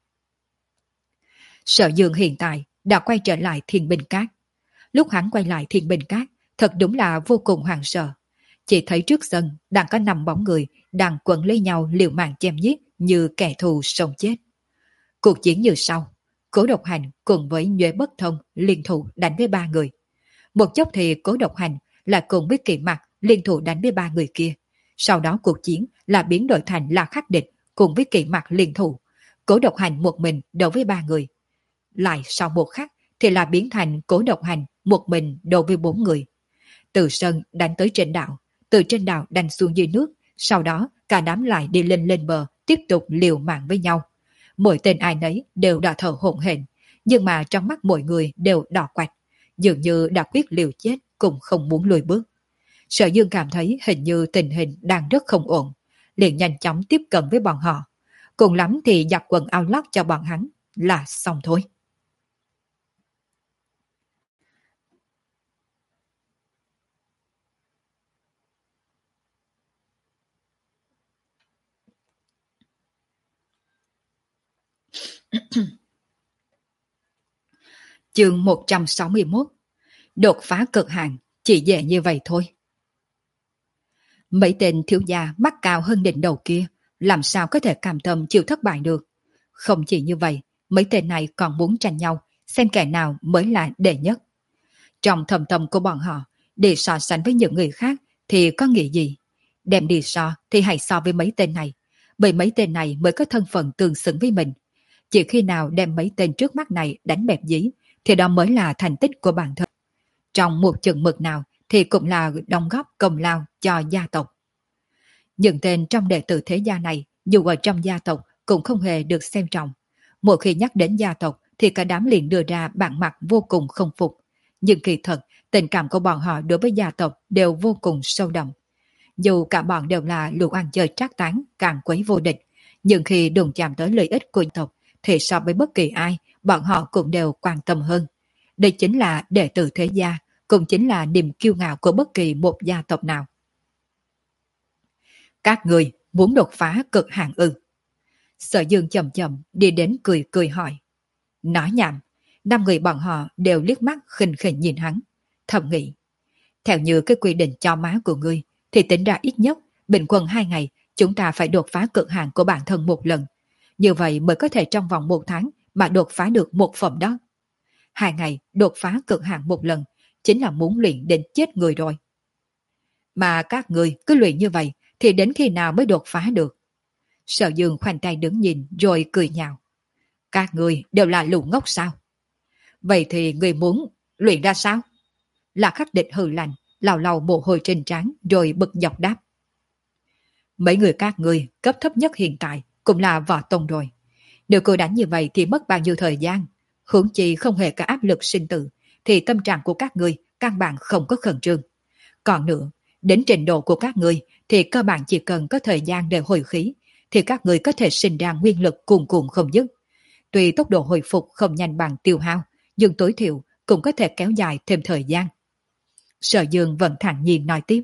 Sở Dương hiện tại đã quay trở lại Thiên Binh Cát. Lúc hắn quay lại Thiên Binh Cát, thật đúng là vô cùng hoảng sợ. Chỉ thấy trước sân đang có năm bóng người đang quấn lấy nhau liều mạng chém giết như kẻ thù sống chết. Cuộc chiến như sau, Cố Độc Hành cùng với Nhuệ Bất Thông liên thủ đánh với ba người. Một chốc thì Cố Độc Hành lại cùng với Kỵ Mặc liên thủ đánh với ba người kia. Sau đó cuộc chiến là biến đổi thành là khắc địch cùng với Kỵ Mặc liên thủ. Cố Độc Hành một mình đấu với ba người. Lại sau một khắc thì là biến thành Cố Độc Hành một mình đấu với bốn người. Từ sân đánh tới trên đảo, từ trên đảo đánh xuống dưới nước, sau đó cả đám lại đi lên lên bờ, tiếp tục liều mạng với nhau. Mỗi tên ai nấy đều đã thở hổn hển, nhưng mà trong mắt mỗi người đều đỏ quạch, dường như đã quyết liều chết cũng không muốn lùi bước. Sở Dương cảm thấy hình như tình hình đang rất không ổn, liền nhanh chóng tiếp cận với bọn họ. Cùng lắm thì giặt quần áo lót cho bọn hắn là xong thôi. Chương một trăm sáu mươi mốt. Đột phá cực hạn chỉ dễ như vậy thôi. Mấy tên thiếu gia mắt cao hơn đỉnh đầu kia làm sao có thể cam tâm chịu thất bại được. Không chỉ như vậy, mấy tên này còn muốn tranh nhau xem kẻ nào mới là đệ nhất. Trong thầm tâm của bọn họ, để so sánh với những người khác thì có nghĩa gì? Đem đi so thì hãy so với mấy tên này, bởi mấy tên này mới có thân phận tương xứng với mình. Chỉ khi nào đem mấy tên trước mắt này đánh bẹp dí thì đó mới là thành tích của bản thân. Trong một chừng mực nào thì cũng là đóng góp công lao cho gia tộc. Những tên trong đệ tử thế gia này dù ở trong gia tộc cũng không hề được xem trọng. Mỗi khi nhắc đến gia tộc thì cả đám liền đưa ra bản mặt vô cùng không phục. Nhưng kỳ thật, tình cảm của bọn họ đối với gia tộc đều vô cùng sâu đậm. Dù cả bọn đều là lũ ăn chơi trác tán, càng quấy vô địch, nhưng khi đụng chạm tới lợi ích của gia tộc thì so với bất kỳ ai, bọn họ cũng đều quan tâm hơn. Đây chính là đệ tử thế gia, cũng chính là niềm kiêu ngạo của bất kỳ một gia tộc nào. Các người muốn đột phá cực hạn ư? Sở Dương chậm chậm đi đến cười cười hỏi. Nói nhảm, năm người bọn họ đều liếc mắt khinh khỉnh nhìn hắn, thầm nghĩ. Theo như cái quy định cho má của ngươi, thì tính ra ít nhất, bình quân hai ngày, chúng ta phải đột phá cực hạn của bản thân một lần. Như vậy mới có thể trong vòng một tháng mà đột phá được một phẩm đó. Hai ngày đột phá cực hạn một lần, chính là muốn luyện đến chết người rồi. Mà các người cứ luyện như vậy, thì đến khi nào mới đột phá được? Sở Dương khoanh tay đứng nhìn rồi cười nhạo. Các người đều là lũ ngốc sao? Vậy thì người muốn luyện ra sao? Là Khắc Địch hừ lạnh, lào lào mồ hôi trên trán rồi bực dọc đáp. Mấy người các người cấp thấp nhất hiện tại cũng là võ tông rồi. Nếu cô đánh như vậy thì mất bao nhiêu thời gian? Huống chi không hề có áp lực sinh tử, thì tâm trạng của các người căn bản không có khẩn trương. Còn nữa, đến trình độ của các người thì cơ bản chỉ cần có thời gian để hồi khí, thì các người có thể sinh ra nguyên lực cuồn cuộn không dứt. Tuy tốc độ hồi phục không nhanh bằng tiêu hao, nhưng tối thiểu cũng có thể kéo dài thêm thời gian. Sở Dương vẫn thản nhiên nói tiếp.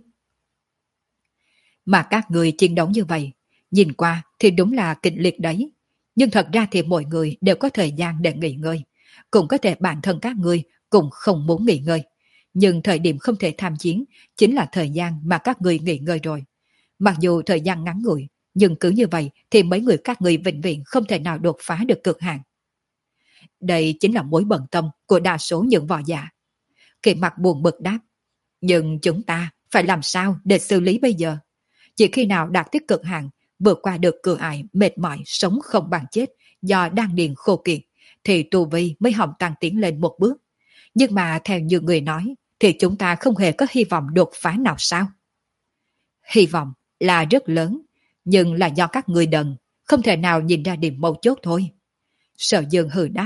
Mà các người chiến đấu như vậy, nhìn qua thì đúng là kịch liệt đấy. Nhưng thật ra thì mọi người đều có thời gian để nghỉ ngơi. Cũng có thể bản thân các người cũng không muốn nghỉ ngơi. Nhưng thời điểm không thể tham chiến chính là thời gian mà các người nghỉ ngơi rồi. Mặc dù thời gian ngắn ngủi, nhưng cứ như vậy thì mấy người các người vĩnh viễn không thể nào đột phá được cực hạn. Đây chính là mối bận tâm của đa số những võ giả. Kỵ Mặc buồn bực đáp. Nhưng chúng ta phải làm sao để xử lý bây giờ? Chỉ khi nào đạt tới cực hạn, vượt qua được cửa ải mệt mỏi sống không bằng chết do đang điền khô kiệt, thì tu vi mới hỏng tăng tiến lên một bước. Nhưng mà theo như người nói, thì chúng ta không hề có hy vọng đột phá nào sao? Hy vọng là rất lớn, nhưng là do các người đần, không thể nào nhìn ra điểm mấu chốt thôi. Sở Dương hừ đáp.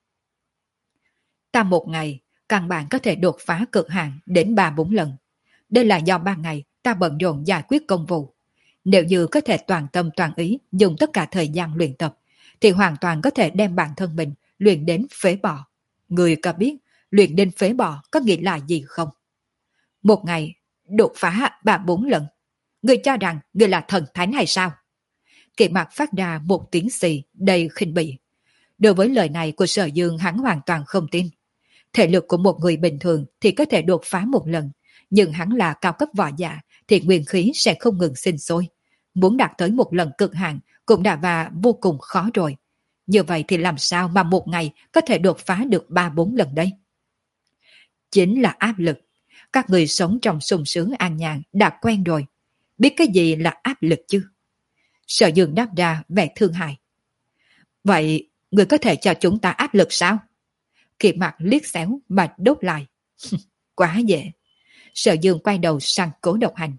Ta một ngày, căn bản có thể đột phá cực hạn đến ba bốn lần. Đây là do ba ngày ta bận rộn giải quyết công vụ. Nếu như có thể toàn tâm toàn ý dùng tất cả thời gian luyện tập, thì hoàn toàn có thể đem bản thân mình luyện đến phế bỏ. Người có biết luyện đến phế bỏ có nghĩa là gì không? Một ngày đột phá ba bốn lần. Ngươi cho rằng ngươi là thần thánh hay sao? Kỳ Mạc phát ra một tiếng xì đầy khinh bỉ. Đối với lời này của Sở Dương hắn hoàn toàn không tin. Thể lực của một người bình thường thì có thể đột phá một lần, nhưng hắn là cao cấp võ giả thì nguyên khí sẽ không ngừng sinh sôi. Muốn đạt tới một lần cực hạn cũng đã và vô cùng khó rồi. Như vậy thì làm sao mà một ngày có thể đột phá được ba bốn lần đây? Chính là áp lực. Các người sống trong sung sướng an nhàn đã quen rồi. Biết cái gì là áp lực chứ? Sở Dương đáp ra vẻ thương hại. Vậy người có thể cho chúng ta áp lực sao? Kỳ Mạc liếc xéo mà đốt lại. Quá dễ. Sở Dương quay đầu sang Cố Độc Hành.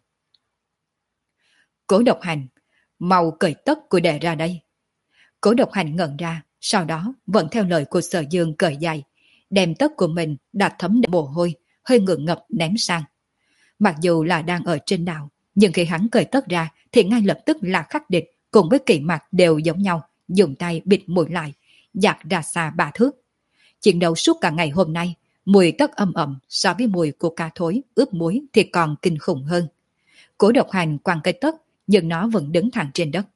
Cố Độc Hành, mau cởi tất của đệ ra đây. Cố Độc Hành ngẩn ra, sau đó vẫn theo lời của Sở Dương cởi giày, đem tất của mình đã thấm mồ hôi, hơi ngượng ngập ném sang. Mặc dù là đang ở trên đảo, nhưng khi hắn cởi tất ra thì ngay lập tức là Khắc Địch cùng với Kỳ Mạc đều giống nhau, dùng tay bịt mũi lại, dạt ra xa ba thước. Chiến đấu suốt cả ngày hôm nay, mùi tất âm ẩm so với mùi của cá thối ướp muối thì còn kinh khủng hơn. Cố Độc Hành quăng cây tất, nhưng nó vẫn đứng thẳng trên đất.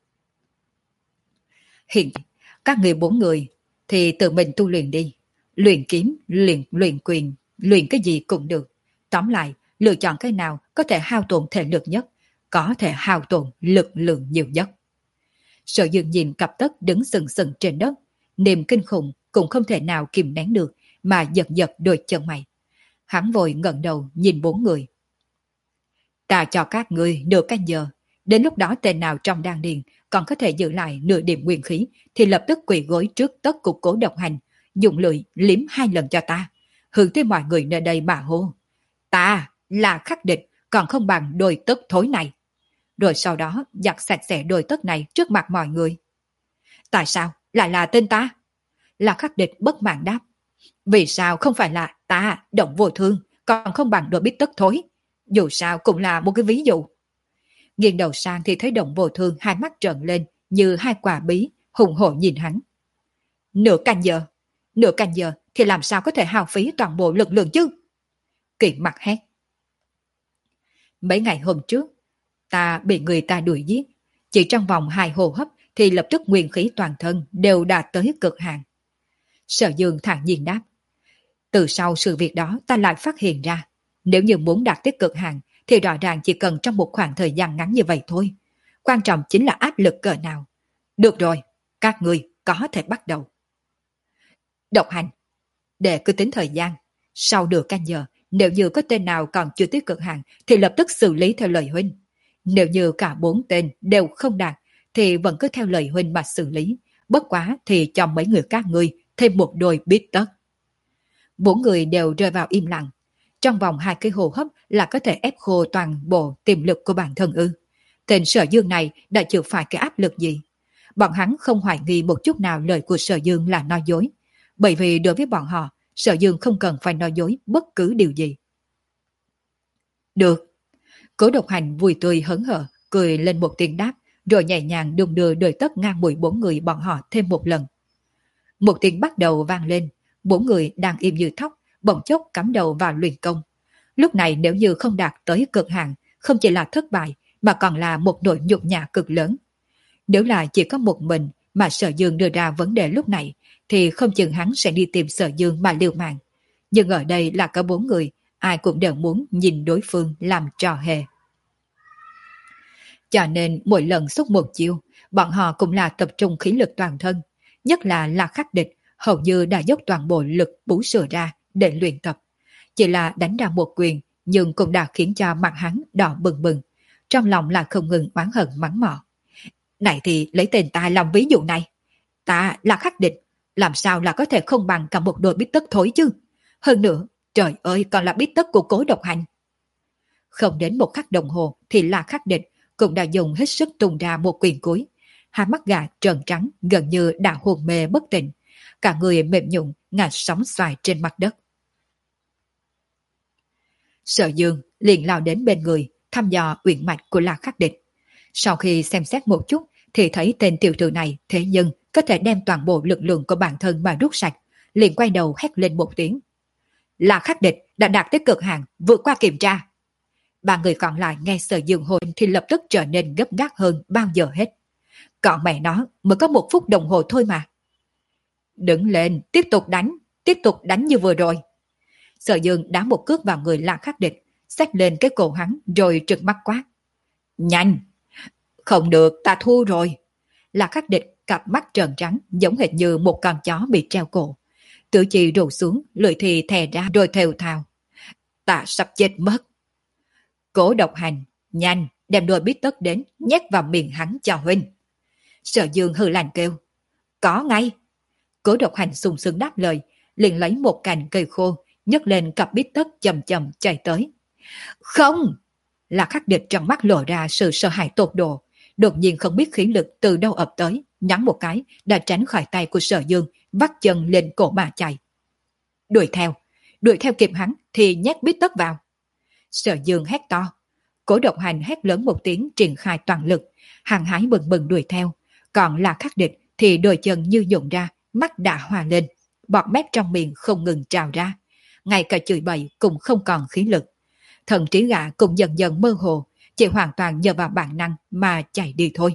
Hiện các người bốn người thì tự mình tu luyện đi. Luyện kiếm, luyện luyện quyền, luyện cái gì cũng được. Tóm lại, lựa chọn cái nào có thể hao tổn thể lực nhất, có thể hao tổn lực lượng nhiều nhất. Sở Dương nhìn cặp tất đứng sừng sừng trên đất, niềm kinh khủng cũng không thể nào kìm nén được mà giật giật đôi chân mày. Hắn vội ngẩng đầu nhìn bốn người. Ta cho các ngươi nửa canh giờ, đến lúc đó tên nào trong đan điền còn có thể giữ lại nửa điểm nguyên khí thì lập tức quỳ gối trước tất của Cố Độc Hành, dùng lưỡi liếm hai lần cho ta, hướng tới mọi người nơi đây mà hô. Ta là Khắc Địch, còn không bằng đôi tất thối này. Rồi sau đó giặt sạch sẽ đôi tất này trước mặt mọi người. Tại sao lại là tên ta? Là Khắc Địch bất mãn đáp. Vì sao không phải là ta, Động Vô Thương, còn không bằng đôi bít tất thối? Dù sao cũng là một cái ví dụ. Nghiêng đầu sang thì thấy Động Vô Thương hai mắt trợn lên như hai quả bí, hùng hổ nhìn hắn. Nửa canh giờ, nửa canh giờ thì làm sao có thể hao phí toàn bộ lực lượng chứ? Kỳ Mặc hét. Mấy ngày hôm trước, ta bị người ta đuổi giết, chỉ trong vòng hai hô hấp thì lập tức nguyên khí toàn thân đều đạt tới cực hạn. Sở Dương thản nhiên đáp. Từ sau sự việc đó ta lại phát hiện ra, nếu như muốn đạt tới cực hạn thì rõ ràng chỉ cần trong một khoảng thời gian ngắn như vậy thôi. Quan trọng chính là áp lực cỡ nào. Được rồi, các người có thể bắt đầu. Độc Hành, để cứ tính thời gian. Sau nửa canh giờ, nếu như có tên nào còn chưa tới cực hạn thì lập tức xử lý theo lời huynh. Nếu như cả bốn tên đều không đạt thì vẫn cứ theo lời huynh mà xử lý. Bất quá thì cho mấy người các ngươi thêm một đôi bít tất. Bốn người đều rơi vào im lặng. Trong vòng hai cái hô hấp là có thể ép khô toàn bộ tiềm lực của bản thân ư? Tên Sở Dương này đã chịu phải cái áp lực gì? Bọn hắn không hoài nghi một chút nào lời của Sở Dương là nói dối. Bởi vì đối với bọn họ, Sở Dương không cần phải nói dối bất cứ điều gì. Được. Cố Độc Hành vui tươi hớn hở, cười lên một tiếng đáp, rồi nhẹ nhàng đung đưa đôi tất ngang mũi bốn người bọn họ thêm một lần. Một tiếng bắt đầu vang lên, bốn người đang im như thóc, bỗng chốc cắm đầu vào luyện công. Lúc này nếu như không đạt tới cực hạn, không chỉ là thất bại, mà còn là một nỗi nhục nhã cực lớn. Nếu là chỉ có một mình mà Sở Dương đưa ra vấn đề lúc này, thì không chừng hắn sẽ đi tìm Sở Dương mà liều mạng. Nhưng ở đây là có bốn người, ai cũng đều muốn nhìn đối phương làm trò hề. Cho nên mỗi lần xúc một chiêu, bọn họ cũng là tập trung khí lực toàn thân, nhất là là Khắc Địch, hầu như đã dốc toàn bộ lực bú sữa ra để luyện tập. Chỉ là đánh ra một quyền, nhưng cũng đã khiến cho mặt hắn đỏ bừng bừng, trong lòng là không ngừng oán hận mắng mỏ. Này thì lấy tên ta làm ví dụ này. Ta là Khắc Địch, làm sao là có thể không bằng cả một đôi bít tất thối chứ? Hơn nữa, trời ơi, còn là bít tất của Cố Độc Hành. Không đến một khắc đồng hồ thì là Khắc Địch cũng đã dùng hết sức tung ra một quyền cuối. Hai mắt gà trợn trắng gần như đã hồn mê bất tỉnh, cả người mềm nhũn ngã sóng xoài trên mặt đất. Sở Dương liền lao đến bên người thăm dò uyển mạch của La Khắc Địch. Sau khi xem xét một chút thì thấy tên tiểu tử này thế nhưng có thể đem toàn bộ lực lượng của bản thân mà rút sạch, liền quay đầu hét lên một tiếng. La Khắc Địch đã đạt tới cực hạn, vượt qua kiểm tra. Ba người còn lại nghe Sở Dương hôn thì lập tức trở nên gấp gáp hơn bao giờ hết. Còn mẹ nó mới có một phút đồng hồ thôi mà. Đứng lên, tiếp tục đánh, tiếp tục đánh như vừa rồi. Sở Dương đá một cước vào người La Khắc Địch, xách lên cái cổ hắn rồi trừng mắt quát. Nhanh! Không được, ta thua rồi. La Khắc Địch cặp mắt trợn trắng giống hệt như một con chó bị treo cổ. Tử chi rủ xuống, lưỡi thì thè ra rồi thều thào. Ta sắp chết mất. Cố Độc Hành, nhanh, đem đôi bít tất đến, nhét vào miệng hắn cho huynh. Sở Dương hừ lạnh kêu. Có ngay. Cố Độc Hành sung sướng đáp lời, liền lấy một cành cây khô, nhấc lên cặp bít tất chậm chậm chạy tới. Không! La Khắc Địch trong mắt lộ ra sự sợ hãi tột độ, đột nhiên không biết khí lực từ đâu ập tới, nhắn một cái đã tránh khỏi tay của Sở Dương, vắt chân lên cổ mà chạy. Đuổi theo, đuổi theo kịp hắn thì nhét bít tất vào. Sở Dương hét to. Cố Độc Hành hét lớn một tiếng triển khai toàn lực, hàng hái bừng bừng đuổi theo, còn La Khắc Địch thì đôi chân như nhộn ra, mắt đã hòa lên, bọt mép trong miệng không ngừng trào ra, ngay cả chửi bậy cũng không còn khí lực. Thần trí gã cũng dần dần mơ hồ, chỉ hoàn toàn nhờ vào bản năng mà chạy đi thôi.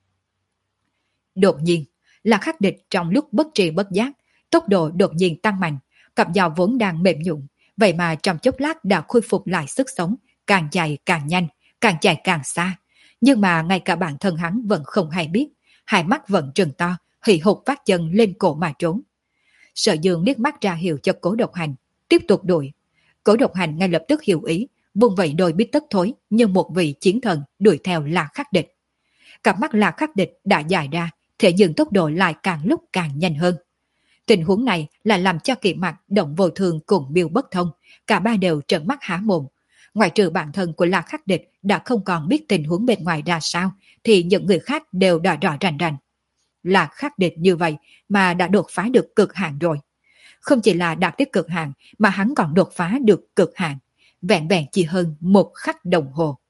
Đột nhiên, La Khắc Địch trong lúc bất tri bất giác, tốc độ đột nhiên tăng mạnh, cặp dao vốn đang mềm nhũn, vậy mà trong chốc lát đã khôi phục lại sức sống, càng chạy càng nhanh, càng chạy càng xa. Nhưng mà ngay cả bản thân hắn vẫn không hay biết, hai mắt vẫn trừng to, hì hục vác chân lên cổ mà trốn. Sở Dương liếc mắt ra hiệu cho Cố Độc Hành, tiếp tục đuổi. Cố Độc Hành ngay lập tức hiểu ý, vung vẩy đôi bít tất thối như một vị chiến thần đuổi theo La Khắc Địch. Cặp mắt La Khắc Địch đã dài ra, thể dừng tốc độ lại càng lúc càng nhanh hơn. Tình huống này là làm cho Kỵ Mặc, Động Vô Thường cùng Miêu Bất Thông, cả ba đều trợn mắt há mồm. Ngoại trừ bản thân của La Khắc Địch đã không còn biết tình huống bên ngoài ra sao, thì những người khác đều đã rõ rành rành. La Khắc Địch như vậy mà đã đột phá được cực hạn rồi. Không chỉ là đạt tới cực hạn mà hắn còn đột phá được cực hạn, vẹn vẹn chỉ hơn một khắc đồng hồ.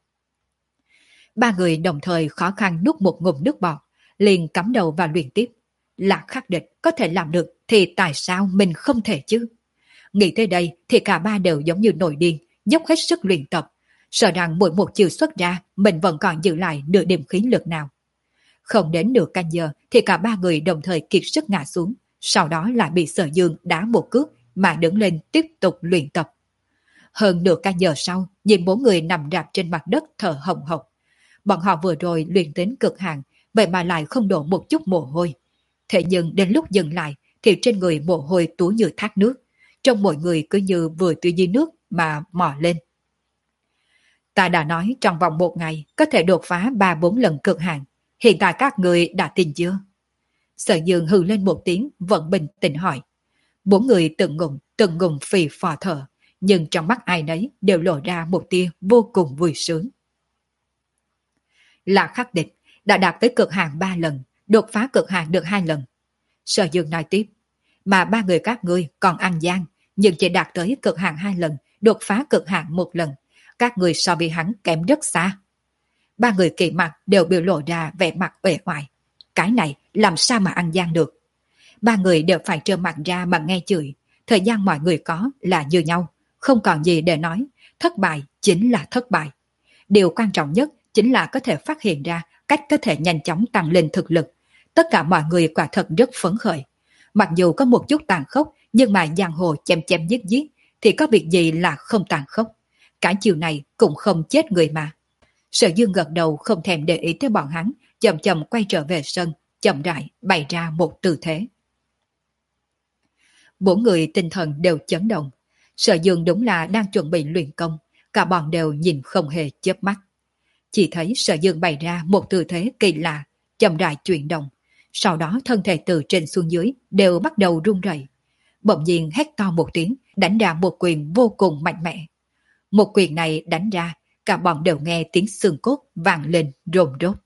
Ba người đồng thời khó khăn nuốt một ngụm nước bọt, liền cắm đầu vào luyện tiếp. La Khắc Địch có thể làm được thì tại sao mình không thể chứ? Nghĩ tới đây thì cả ba đều giống như nổi điên, dốc hết sức luyện tập, sợ rằng mỗi một chiều xuất ra mình vẫn còn giữ lại nửa điểm khí lực nào. Không đến nửa canh giờ thì cả ba người đồng thời kiệt sức ngã xuống, sau đó lại bị Sở Dương đá một cước mà đứng lên tiếp tục luyện tập. Hơn nửa canh giờ sau, nhìn bốn người nằm rạp trên mặt đất thở hồng hộc. Bọn họ vừa rồi luyện đến cực hạn, vậy mà lại không đổ một chút mồ hôi. Thế nhưng đến lúc dừng lại thì trên người mồ hôi túa như thác nước, trong mỗi người cứ như vừa từ dưới nước mà mò lên. Ta đã nói trong vòng một ngày có thể đột phá ba bốn lần cực hạn, hiện tại các người đã tin chưa? Sở Dương hừ lên một tiếng vẫn bình tĩnh hỏi. Bốn người từng ngụm từng ngụm phì phò thở, nhưng trong mắt ai nấy đều lộ ra một tia vô cùng vui sướng. La Khắc Địch đã đạt tới cực hạn ba lần, đột phá cực hạn được hai lần. Sở Dương nói tiếp, mà ba người các ngươi còn ăn gian, nhưng chỉ đạt tới cực hạn hai lần, đột phá cực hạn một lần. Các người so với hắn kém rất xa. Ba người Kỵ Mặc đều biểu lộ ra vẻ mặt uể oải. Cái này làm sao mà ăn gian được? Ba người đều phải trơ mặt ra mà nghe chửi. Thời gian mọi người có là như nhau, không còn gì để nói. Thất bại chính là thất bại. Điều quan trọng nhất chính là có thể phát hiện ra cách có thể nhanh chóng tăng lên thực lực. Tất cả mọi người quả thật rất phấn khởi. Mặc dù có một chút tàn khốc, nhưng mà giang hồ chém chém giết giết thì có việc gì là không tàn khốc. Cả chiều này cũng không chết người mà. Sở Dương gật đầu không thèm để ý tới bọn hắn, chậm chậm quay trở về sân, chậm rãi bày ra một tư thế. Bốn người tinh thần đều chấn động. Sở Dương đúng là đang chuẩn bị luyện công, cả bọn đều nhìn không hề chớp mắt. Chỉ thấy Sở Dương bày ra một tư thế kỳ lạ, chậm rãi chuyển động, sau đó thân thể từ trên xuống dưới đều bắt đầu run rẩy. Bỗng nhiên hét to một tiếng, đánh ra một quyền vô cùng mạnh mẽ. Một quyền này đánh ra, cả bọn đều nghe tiếng xương cốt vang lên rồn rốt.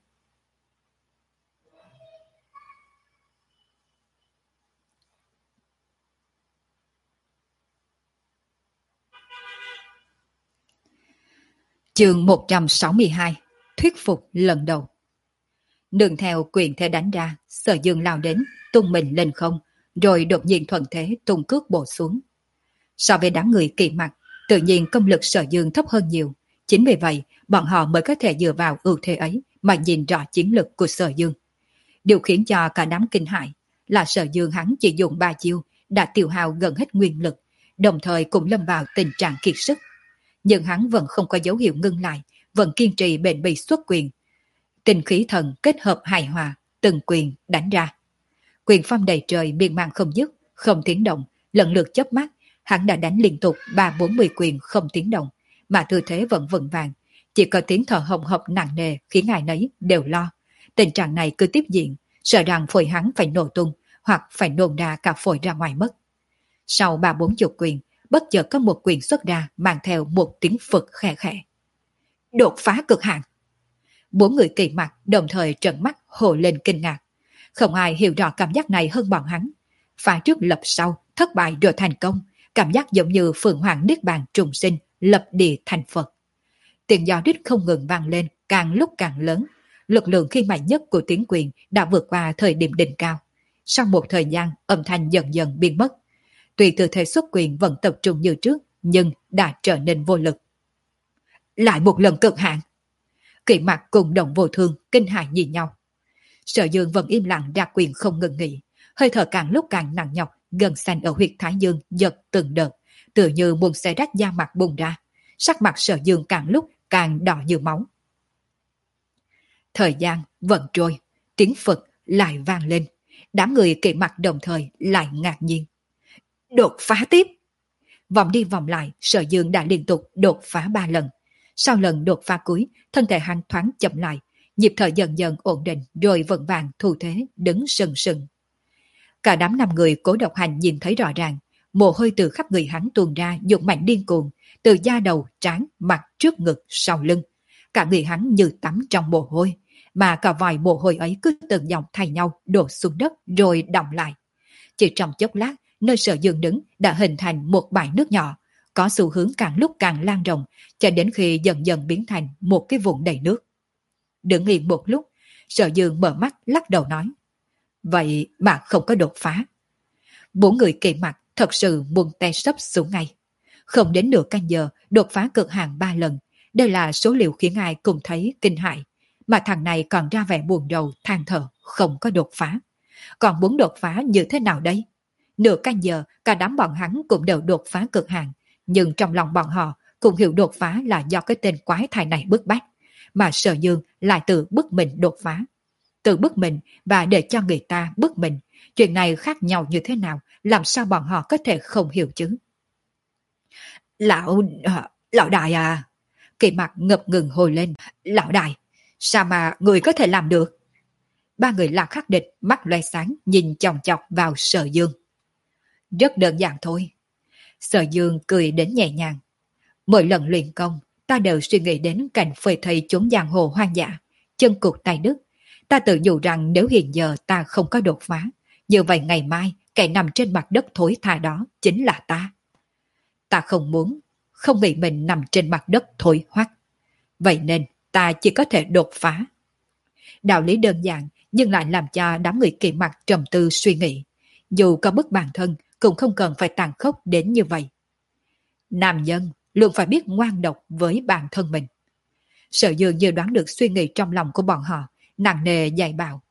Chương một trăm sáu mươi hai, thuyết phục lần đầu. Nương theo quyền thế đánh ra, Sở Dương lao đến, tung mình lên không, rồi đột nhiên thuận thế tung cước bổ xuống. So với đám người Kỵ Mặc, tự nhiên công lực Sở Dương thấp hơn nhiều, Chính vì vậy, bọn họ mới có thể dựa vào ưu thế ấy mà nhìn rõ chiến lực của Sở Dương. Điều khiến cho cả đám kinh hãi là Sở Dương hắn chỉ dùng ba chiêu đã tiêu hao gần hết nguyên lực, đồng thời cũng lâm vào tình trạng kiệt sức. Nhưng hắn vẫn không có dấu hiệu ngưng lại, vẫn kiên trì bền bỉ xuất quyền. Tinh khí thần kết hợp hài hòa, từng quyền đánh ra. Quyền phong đầy trời miên man không dứt, không tiếng động, lần lượt chớp mắt, hắn đã đánh liên tục ba bốn mươi quyền không tiếng động, mà tư thế vẫn vững vàng. Chỉ có tiếng thở hồng hộc nặng nề khiến ai nấy đều lo. Tình trạng này cứ tiếp diễn, sợ rằng phổi hắn phải nổ tung, hoặc phải nôn ra cả phổi ra ngoài mất. Sau ba bốn chục quyền, bất chợt có một quyền xuất ra mang theo một tiếng phực khẽ khẽ. Đột phá cực hạn! Bốn người kỳ mặt đồng thời trợn mắt hồ lên kinh ngạc. Không ai hiểu rõ cảm giác này hơn bọn hắn. Phá trước lập sau, thất bại rồi thành công, cảm giác giống như Phượng Hoàng Niết Bàn trùng sinh, lập địa thành Phật. Tiếng gió rít không ngừng vang lên, càng lúc càng lớn. Lực lượng khi mạnh nhất của tiếng quyền đã vượt qua thời điểm đỉnh cao. Sau một thời gian, âm thanh dần dần biến mất. Tuy tư thế xuất quyền vẫn tập trung như trước, nhưng đã trở nên vô lực. Lại một lần cực hạn! Kỵ mặt cùng Đồng Vô Thương kinh hãi nhìn nhau. Sở Dương vẫn im lặng ra quyền không ngừng nghỉ, hơi thở càng lúc càng nặng nhọc, gần xanh ở huyệt thái dương giật từng đợt, tựa như muốn xé rách da mặt bùng ra. Sắc mặt Sở Dương càng lúc càng đỏ như máu. Thời gian vẫn trôi, tiếng Phật lại vang lên, đám người kỵ mặt đồng thời lại ngạc nhiên. Đột phá tiếp! Vòng đi vòng lại, Sở Dương đã liên tục đột phá ba lần. Sau lần đột phá cuối, thân thể hắn thoáng chậm lại, nhịp thở dần dần ổn định, rồi vững vàng thu thế đứng sừng sừng. Cả đám năm người Cố Độc Hành nhìn thấy rõ ràng, mồ hôi từ khắp người hắn tuôn ra dũng mạnh điên cuồng, từ da đầu, trán, mặt, trước ngực, sau lưng. Cả người hắn như tắm trong mồ hôi, mà cả vòi mồ hôi ấy cứ từng dòng thay nhau đổ xuống đất rồi đọng lại. Chỉ trong chốc lát, nơi Sở Dương đứng đã hình thành một bãi nước nhỏ, có xu hướng càng lúc càng lan rộng, cho đến khi dần dần biến thành một cái vùng đầy nước. Đứng yên một lúc, Sở Dương mở mắt lắc đầu nói. Vậy mà không có đột phá. Bốn người kỳ mặt thật sự muốn té sấp xuống ngay. Không đến nửa canh giờ, đột phá cực hạn ba lần. Đây là số liệu khiến ai cũng thấy kinh hại. Mà thằng này còn ra vẻ buồn rầu, than thở, không có đột phá. Còn muốn đột phá như thế nào đây? Nửa canh giờ, cả đám bọn hắn cũng đều đột phá cực hạn. Nhưng trong lòng bọn họ cũng hiểu đột phá là do cái tên quái thai này bức bách. Mà Sở Dương lại tự bức mình đột phá. Tự bức mình và để cho người ta bức mình. Chuyện này khác nhau như thế nào, làm sao bọn họ có thể không hiểu chứ? Lão... Lão đại à! Kỳ mặt ngập ngừng hồi lên. Lão đại, sao mà người có thể làm được? Ba người Lạc Khắc Địch mắt loe sáng nhìn chòng chọc vào Sở Dương. Rất đơn giản thôi. Sở Dương cười đến nhẹ nhàng. Mỗi lần luyện công, ta đều suy nghĩ đến cảnh phơi thây chốn giang hồ hoang dã, chân cụt tay đứt. Ta tự nhủ rằng nếu hiện giờ ta không có đột phá, như vậy ngày mai kẻ nằm trên mặt đất thối tha đó chính là ta. Ta không muốn, không nghĩ mình nằm trên mặt đất thối hoắc. Vậy nên ta chỉ có thể đột phá. Đạo lý đơn giản nhưng lại làm cho đám người kỳ mặt trầm tư suy nghĩ. Dù có bức bản thân cũng không cần phải tàn khốc đến như vậy. Nam nhân luôn phải biết ngoan độc với bản thân mình. Sở Dương như đoán được suy nghĩ trong lòng của bọn họ, nặng nề dạy bảo.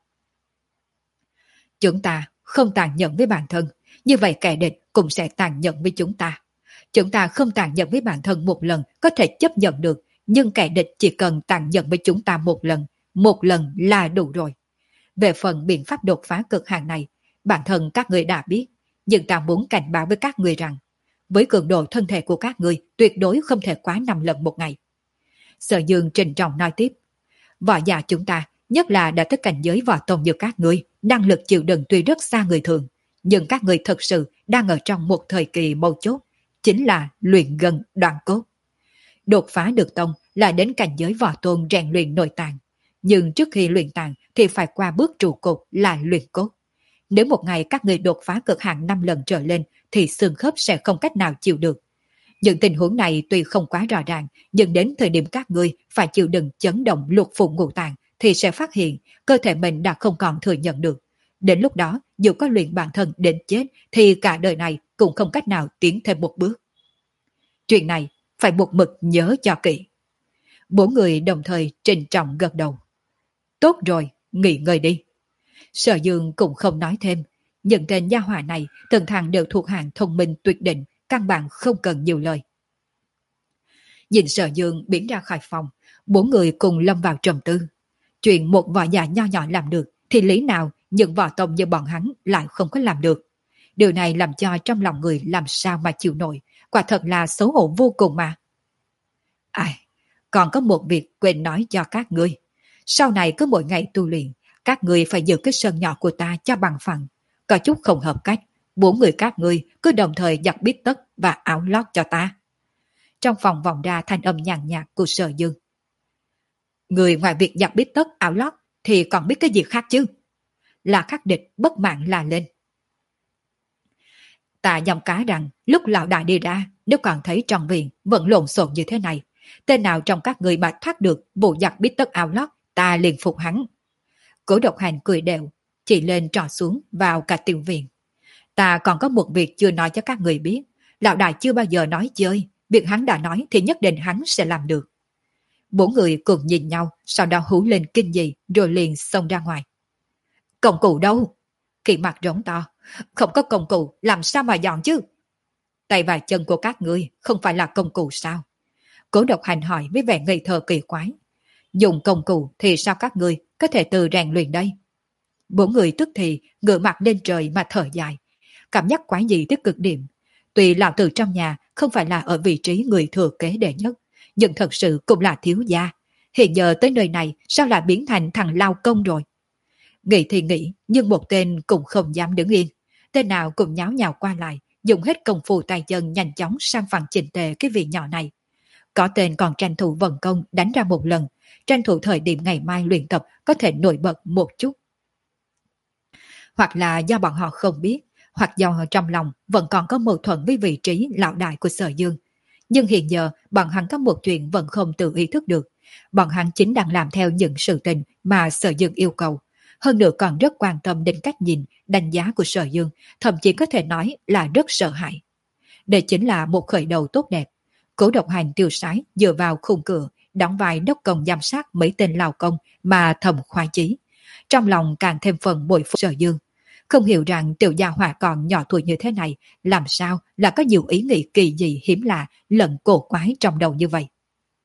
Chúng ta không tàn nhẫn với bản thân, như vậy kẻ địch cũng sẽ tàn nhẫn với chúng ta. Chúng ta không tàn nhẫn với bản thân một lần có thể chấp nhận được, nhưng kẻ địch chỉ cần tàn nhẫn với chúng ta một lần, một lần là đủ rồi. Về phần biện pháp đột phá cực hạn này, bản thân các người đã biết, nhưng ta muốn cảnh báo với các người rằng, với cường độ thân thể của các người tuyệt đối không thể quá năm lần một ngày. Sở Dương trịnh trọng nói tiếp, võ giả chúng ta, nhất là đã tới cảnh giới võ tôn như các người, năng lực chịu đựng tuy rất xa người thường, nhưng các người thật sự đang ở trong một thời kỳ mấu chốt, chính là luyện gần đoạn cốt. Đột phá được tông là đến cảnh giới võ tôn rèn luyện nội tạng, nhưng trước khi luyện tạng thì phải qua bước trụ cột là luyện cốt. Nếu một ngày các người đột phá cực hạn năm lần trở lên thì xương khớp sẽ không cách nào chịu được. Những tình huống này tuy không quá rõ ràng, nhưng đến thời điểm các người phải chịu đựng chấn động lục phủ ngũ tạng thì sẽ phát hiện cơ thể mình đã không còn thừa nhận được. Đến lúc đó, dù có luyện bản thân đến chết thì cả đời này cũng không cách nào tiến thêm một bước. Chuyện này phải một mực nhớ cho kỹ. Bốn người đồng thời trịnh trọng gật đầu. Tốt rồi, nghỉ ngơi đi. Sở Dương cũng không nói thêm. Những tên gia hỏa này từng thằng đều thuộc hạng thông minh tuyệt định, căn bản không cần nhiều lời. Nhìn Sở Dương biến ra khỏi phòng, bốn người cùng lâm vào trầm tư. Chuyện một võ giả nho nhỏ làm được, thì lý nào những võ tông như bọn hắn lại không có làm được. Điều này làm cho trong lòng người làm sao mà chịu nổi, quả thật là xấu hổ vô cùng mà. Ai, còn có một việc quên nói cho các ngươi. Sau này cứ mỗi ngày tu luyện, các ngươi phải giữ cái sân nhỏ của ta cho bằng phẳng. Có chút không hợp cách, bốn người các ngươi cứ đồng thời giặt bít tất và áo lót cho ta. Trong phòng vọng ra thanh âm nhàn nhạt của Sở Dương. Người ngoài việc giặt bít tất áo lót thì còn biết cái gì khác chứ? Là khắc địch bất mãn la lên. Ta dòng cá rằng lúc lão đại đi ra, nếu còn thấy trong viện vẫn lộn xộn như thế này, tên nào trong các người mà thoát được vụ giặt bít tất áo lót, ta liền phục hắn. Cố Độc Hành cười đều, chỉ lên trò xuống vào cả tiểu viện. Ta còn có một việc chưa nói cho các người biết, lão đại chưa bao giờ nói chơi, việc hắn đã nói thì nhất định hắn sẽ làm được. Bốn người cùng nhìn nhau, sau đó hú lên kinh dị rồi liền xông ra ngoài. Công cụ đâu? Kỳ mặt rống to. Không có công cụ làm sao mà dọn chứ? Tay và chân của các ngươi không phải là công cụ sao? Cố Độc Hành hỏi với vẻ ngây thơ kỳ quái. Dùng công cụ thì sao các ngươi có thể tự rèn luyện đây? Bốn người tức thì ngửa mặt lên trời mà thở dài. Cảm giác quái dị tới cực điểm. Tuy lão tử trong nhà không phải là ở vị trí người thừa kế đệ nhất, nhưng thật sự cũng là thiếu gia. Hiện giờ tới nơi này sao lại biến thành thằng lao công rồi? Nghĩ thì nghĩ, nhưng một tên cũng không dám đứng yên. Tên nào cũng nháo nhào qua lại, dùng hết công phu tay chân nhanh chóng sang phẳng chỉnh tề cái vị nhỏ này. Có tên còn tranh thủ vận công đánh ra một lần, tranh thủ thời điểm ngày mai luyện tập có thể nổi bật một chút. Hoặc là do bọn họ không biết, hoặc do trong lòng vẫn còn có mâu thuẫn với vị trí lão đại của Sở Dương. Nhưng hiện giờ bọn hắn có một chuyện vẫn không tự ý thức được. Bọn hắn chính đang làm theo những sự tình mà Sở Dương yêu cầu. Hơn nữa còn rất quan tâm đến cách nhìn, đánh giá của Sở Dương, thậm chí có thể nói là rất sợ hãi. Đây chính là một khởi đầu tốt đẹp. Cố Độc Hành tiêu sái dựa vào khung cửa, đóng vai đốc công giám sát mấy tên lao công mà thầm khoái chí. Trong lòng càng thêm phần bội phục Sở Dương. Không hiểu rằng tiểu gia hỏa còn nhỏ tuổi như thế này, làm sao là có nhiều ý nghĩ kỳ dị hiếm lạ, lẫn cổ quái trong đầu như vậy.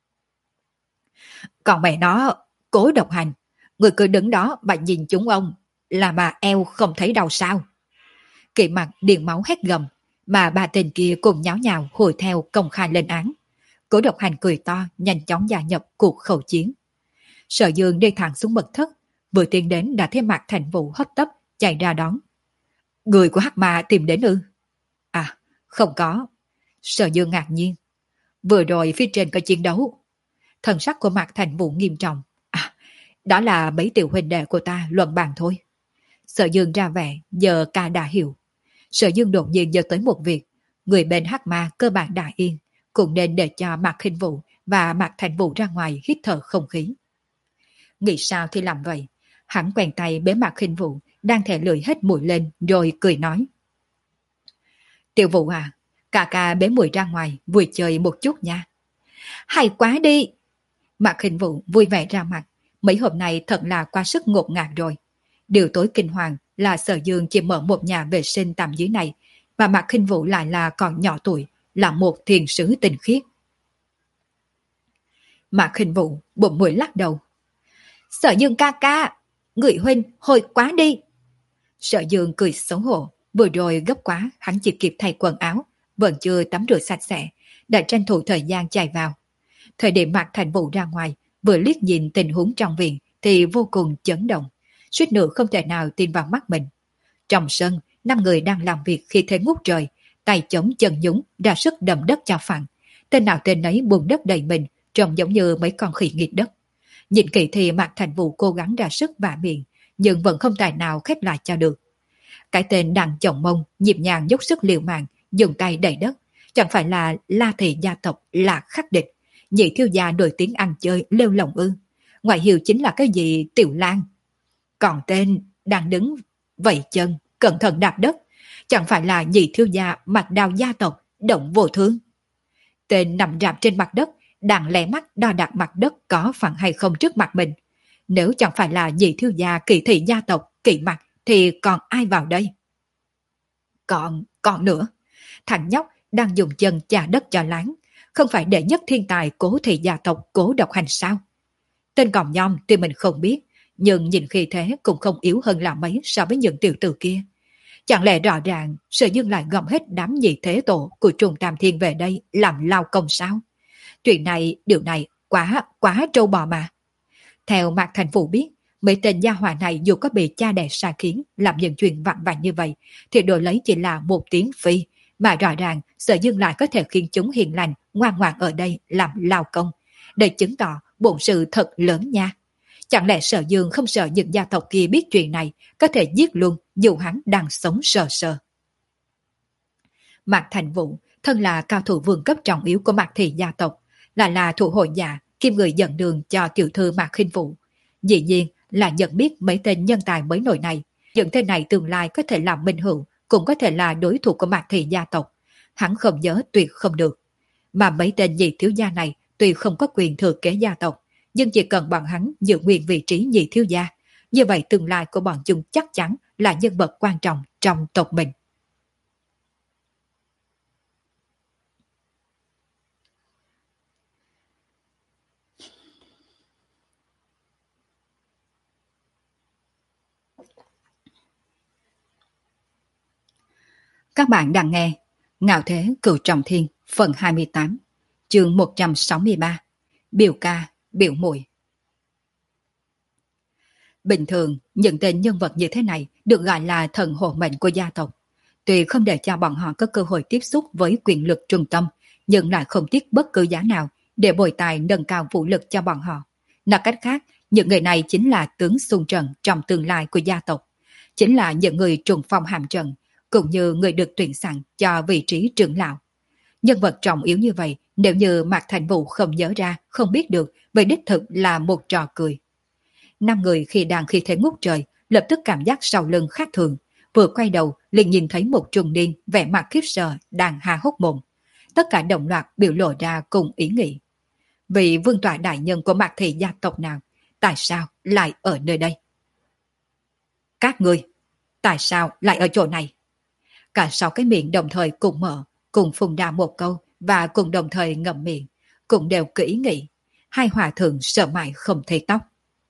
Còn mẹ nó, Cố Độc Hành, người cứ đứng đó mà nhìn chúng ông, là mà eo không thấy đau sao? Kỵ mặt điền máu hét gầm, mà ba tên kia cùng nháo nhào hồi theo công khai lên án. Cố Độc Hành cười to, nhanh chóng gia nhập cuộc khẩu chiến. Sở Dương đi thẳng xuống mật thất, vừa tiến đến đã thấy Mạc Thành Vũ hấp tấp chạy ra đón. Người của Hắc Ma tìm đến ư? À, không có. Sở Dương ngạc nhiên. Vừa rồi phía trên có chiến đấu. Thần sắc của Mạc Thành Vũ nghiêm trọng. À, đó là mấy tiểu huynh đệ của ta luận bàn thôi. Sở Dương ra vẻ, giờ ca đã hiểu. Sở Dương đột nhiên nhớ tới một việc. Người bên Hắc Ma cơ bản đã yên, cũng nên để cho Mạc Khinh Vũ và Mạc Thành Vũ ra ngoài hít thở không khí. Nghĩ sao thì làm vậy. Hắn quèn tay bế Mạc Khinh Vũ, đang thẻ lưỡi hết mũi lên rồi cười nói. Tiểu Vũ à, ca ca bế muội ra ngoài vui chơi một chút nha. Hay quá đi. Mạc Khinh Vũ vui vẻ ra mặt. Mấy hôm nay thật là quá sức ngột ngạt rồi. Điều tối kinh hoàng là Sở Dương chỉ mở một nhà vệ sinh tạm dưới này, mà Mạc Khinh Vũ lại là còn nhỏ tuổi, là một thiền sứ tinh khiết. Mạc Khinh Vũ bụng mũi lắc đầu. Sở Dương ca ca, người huynh hồi quá đi. Sở Dương cười xấu hổ, vừa rồi gấp quá hắn chỉ kịp thay quần áo, vẫn chưa tắm rửa sạch sẽ, đã tranh thủ thời gian chạy vào. Thời điểm Mạc Thành Vũ ra ngoài, vừa liếc nhìn tình huống trong viện thì vô cùng chấn động, suýt nữa không thể nào tin vào mắt mình. Trong sân, năm người đang làm việc khi thế ngút trời, tay chống chân nhúng ra sức đầm đất cho phẳng. Tên nào tên nấy bùn đất đầy mình, trông giống như mấy con khỉ nghịch đất. Nhìn kỹ thì Mạc Thành Vũ cố gắng ra sức vả miệng, nhưng vẫn không tài nào khép lại cho được. Cái tên đang chồng mông, nhịp nhàng dốc sức liều mạng, dùng tay đẩy đất, chẳng phải là La Thị gia tộc là khắc địch, nhị thiếu gia nổi tiếng ăn chơi lêu lồng ư? Ngoại hiệu chính là cái gì Tiểu Lan? Còn tên đang đứng vẫy chân, cẩn thận đạp đất, chẳng phải là nhị thiếu gia Mạch Đào gia tộc Động Vô Thương? Tên nằm rạp trên mặt đất, đang lẻ mắt đo đạc mặt đất có phẳng hay không trước mặt mình. Nếu chẳng phải là nhị thiếu gia Kỳ thị gia tộc Kỵ Mặc thì còn ai vào đây? Còn, còn nữa, thằng nhóc đang dùng chân chà đất cho láng, không phải đệ nhất thiên tài Cố thị gia tộc Cố Độc Hành sao? Tên còng nhom tuy mình không biết, nhưng nhìn khi thế cũng không yếu hơn là mấy so với những tiểu tử kia. Chẳng lẽ rõ ràng Sở Dương lại gom hết đám nhị thế tổ của Trùng Tam Thiên về đây làm lao công sao? Chuyện này, điều này quá, quá trâu bò mà. Theo Mạc Thành Vũ biết, mấy tên gia hỏa này dù có bị cha đẻ xa khiến làm những chuyện vặn vặt như vậy, thì đổi lấy chỉ là một tiếng phi, mà rõ ràng Sở Dương lại có thể khiến chúng hiền lành, ngoan ngoãn ở đây làm lao công, để chứng tỏ bổn sự thật lớn nha. Chẳng lẽ Sở Dương không sợ những gia tộc kia biết chuyện này, có thể giết luôn dù hắn đang sống sờ sờ. Mạc Thành Vũ, thân là cao thủ vương cấp trọng yếu của Mạc thị gia tộc, lại là thủ hội giả, kim người dẫn đường cho tiểu thư Mạc Khinh Vũ. Dĩ nhiên là nhận biết mấy tên nhân tài mới nổi này, những tên này tương lai có thể làm minh hữu, cũng có thể là đối thủ của Mạc thị gia tộc. Hắn không nhớ tuyệt không được. Mà mấy tên nhị thiếu gia này tuy không có quyền thừa kế gia tộc, nhưng chỉ cần bọn hắn giữ nguyên vị trí nhị thiếu gia, như vậy tương lai của bọn chúng chắc chắn là nhân vật quan trọng trong tộc mình. Các bạn đang nghe Ngạo Thế Cửu Trọng Thiên phần hai mươi tám, chương một trăm sáu mươi ba, biểu ca, biểu muội. Bình thường, những tên nhân vật như thế này được gọi là thần hộ mệnh của gia tộc. Tuy không để cho bọn họ có cơ hội tiếp xúc với quyền lực trung tâm, nhưng lại không tiếc bất cứ giá nào để bồi tài nâng cao vũ lực cho bọn họ. Nói cách khác, những người này chính là tướng xung trận trong tương lai của gia tộc, chính là những người trùng phong hàm trận, cũng như người được tuyển sẵn cho vị trí trưởng lão. Nhân vật trọng yếu như vậy, nếu như Mạc Thành Vũ không nhớ ra, không biết được, vậy đích thực là một trò cười. Năm người khi đang khi thế ngút trời, lập tức cảm giác sau lưng khác thường, vừa quay đầu liền nhìn thấy một trung niên vẻ mặt khiếp sợ đang há hốc mồm. Tất cả đồng loạt biểu lộ ra cùng ý nghĩ. Vị vương tọa đại nhân của Mạc thị gia tộc nào, tại sao lại ở nơi đây? Các người, tại sao lại ở chỗ này? Cả sáu cái miệng đồng thời cùng mở, cùng phun ra một câu và cùng đồng thời ngậm miệng, cũng đều kỹ nghĩ. Hai hòa thượng sợ mãi không thấy tóc.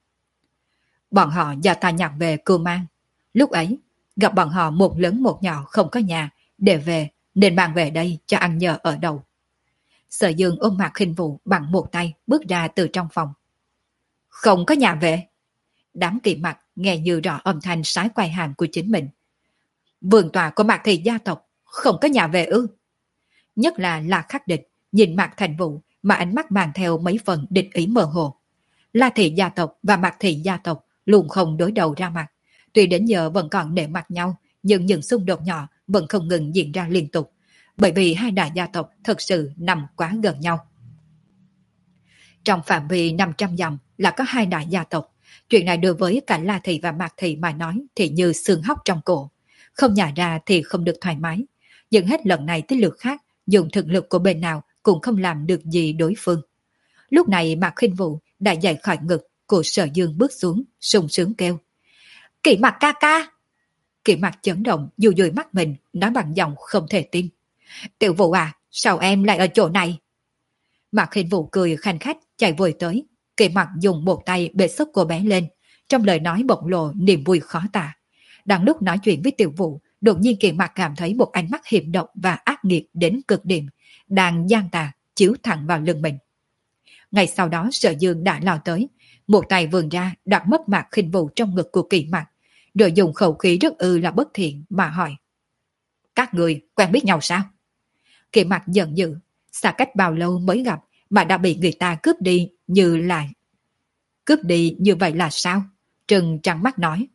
Bọn họ do ta nhặt về Cưu Mang. Lúc ấy, gặp bọn họ một lớn một nhỏ không có nhà, để về nên mang về đây cho ăn nhờ ở đầu. Sở Dương ôm Mạc Khinh Vũ bằng một tay bước ra từ trong phòng. Không có nhà về. Đám Kỵ Mặc nghe như rõ âm thanh sái quai hàm của chính mình. Vườn tòa của Mạc thị gia tộc không có nhà về ư? Nhất là là khắc địch, nhìn Mạc Thành Vũ mà ánh mắt mang theo mấy phần địch ý mơ hồ. La thị gia tộc và Mạc thị gia tộc luôn không đối đầu ra mặt. Tuy đến giờ vẫn còn nể mặt nhau, nhưng những xung đột nhỏ vẫn không ngừng diễn ra liên tục, bởi vì hai đại gia tộc thật sự nằm quá gần nhau. Trong phạm vi năm trăm dặm là có hai đại gia tộc. Chuyện này đối với cả La thị và Mạc thị mà nói thì như xương hóc trong cổ. Không nhả ra thì không được thoải mái. Nhưng hết lần này tới lượt khác, dùng thực lực của bên nào cũng không làm được gì đối phương. Lúc này Mạc Khinh Vũ đã dậy khỏi ngực của Sở Dương bước xuống, sung sướng kêu. Kỵ Mặc ca ca! Kỵ Mặc chấn động, dù dùi mắt mình, nói bằng giọng không thể tin. Tiểu Vũ à, sao em lại ở chỗ này? Mạc Khinh Vũ cười khanh khách chạy vội tới. Kỵ Mặc dùng một tay bế sức cô bé lên, trong lời nói bộc lộ niềm vui khó tả. Đang lúc nói chuyện với Tiểu Vũ, đột nhiên Kỵ Mặc cảm thấy một ánh mắt hiểm độc và ác nghiệt đến cực điểm, đang gian tà chiếu thẳng vào lưng mình. Ngay sau đó Sở Dương đã lao tới, một tay vươn ra đặt mất Mạc Khinh Vũ trong ngực của Kỵ Mặc, rồi dùng khẩu khí rất ư là bất thiện mà hỏi. Các người quen biết nhau sao? Kỵ Mặc giận dữ, xa cách bao lâu mới gặp mà đã bị người ta cướp đi như là... Cướp đi như vậy là sao? Trừng trắng mắt nói.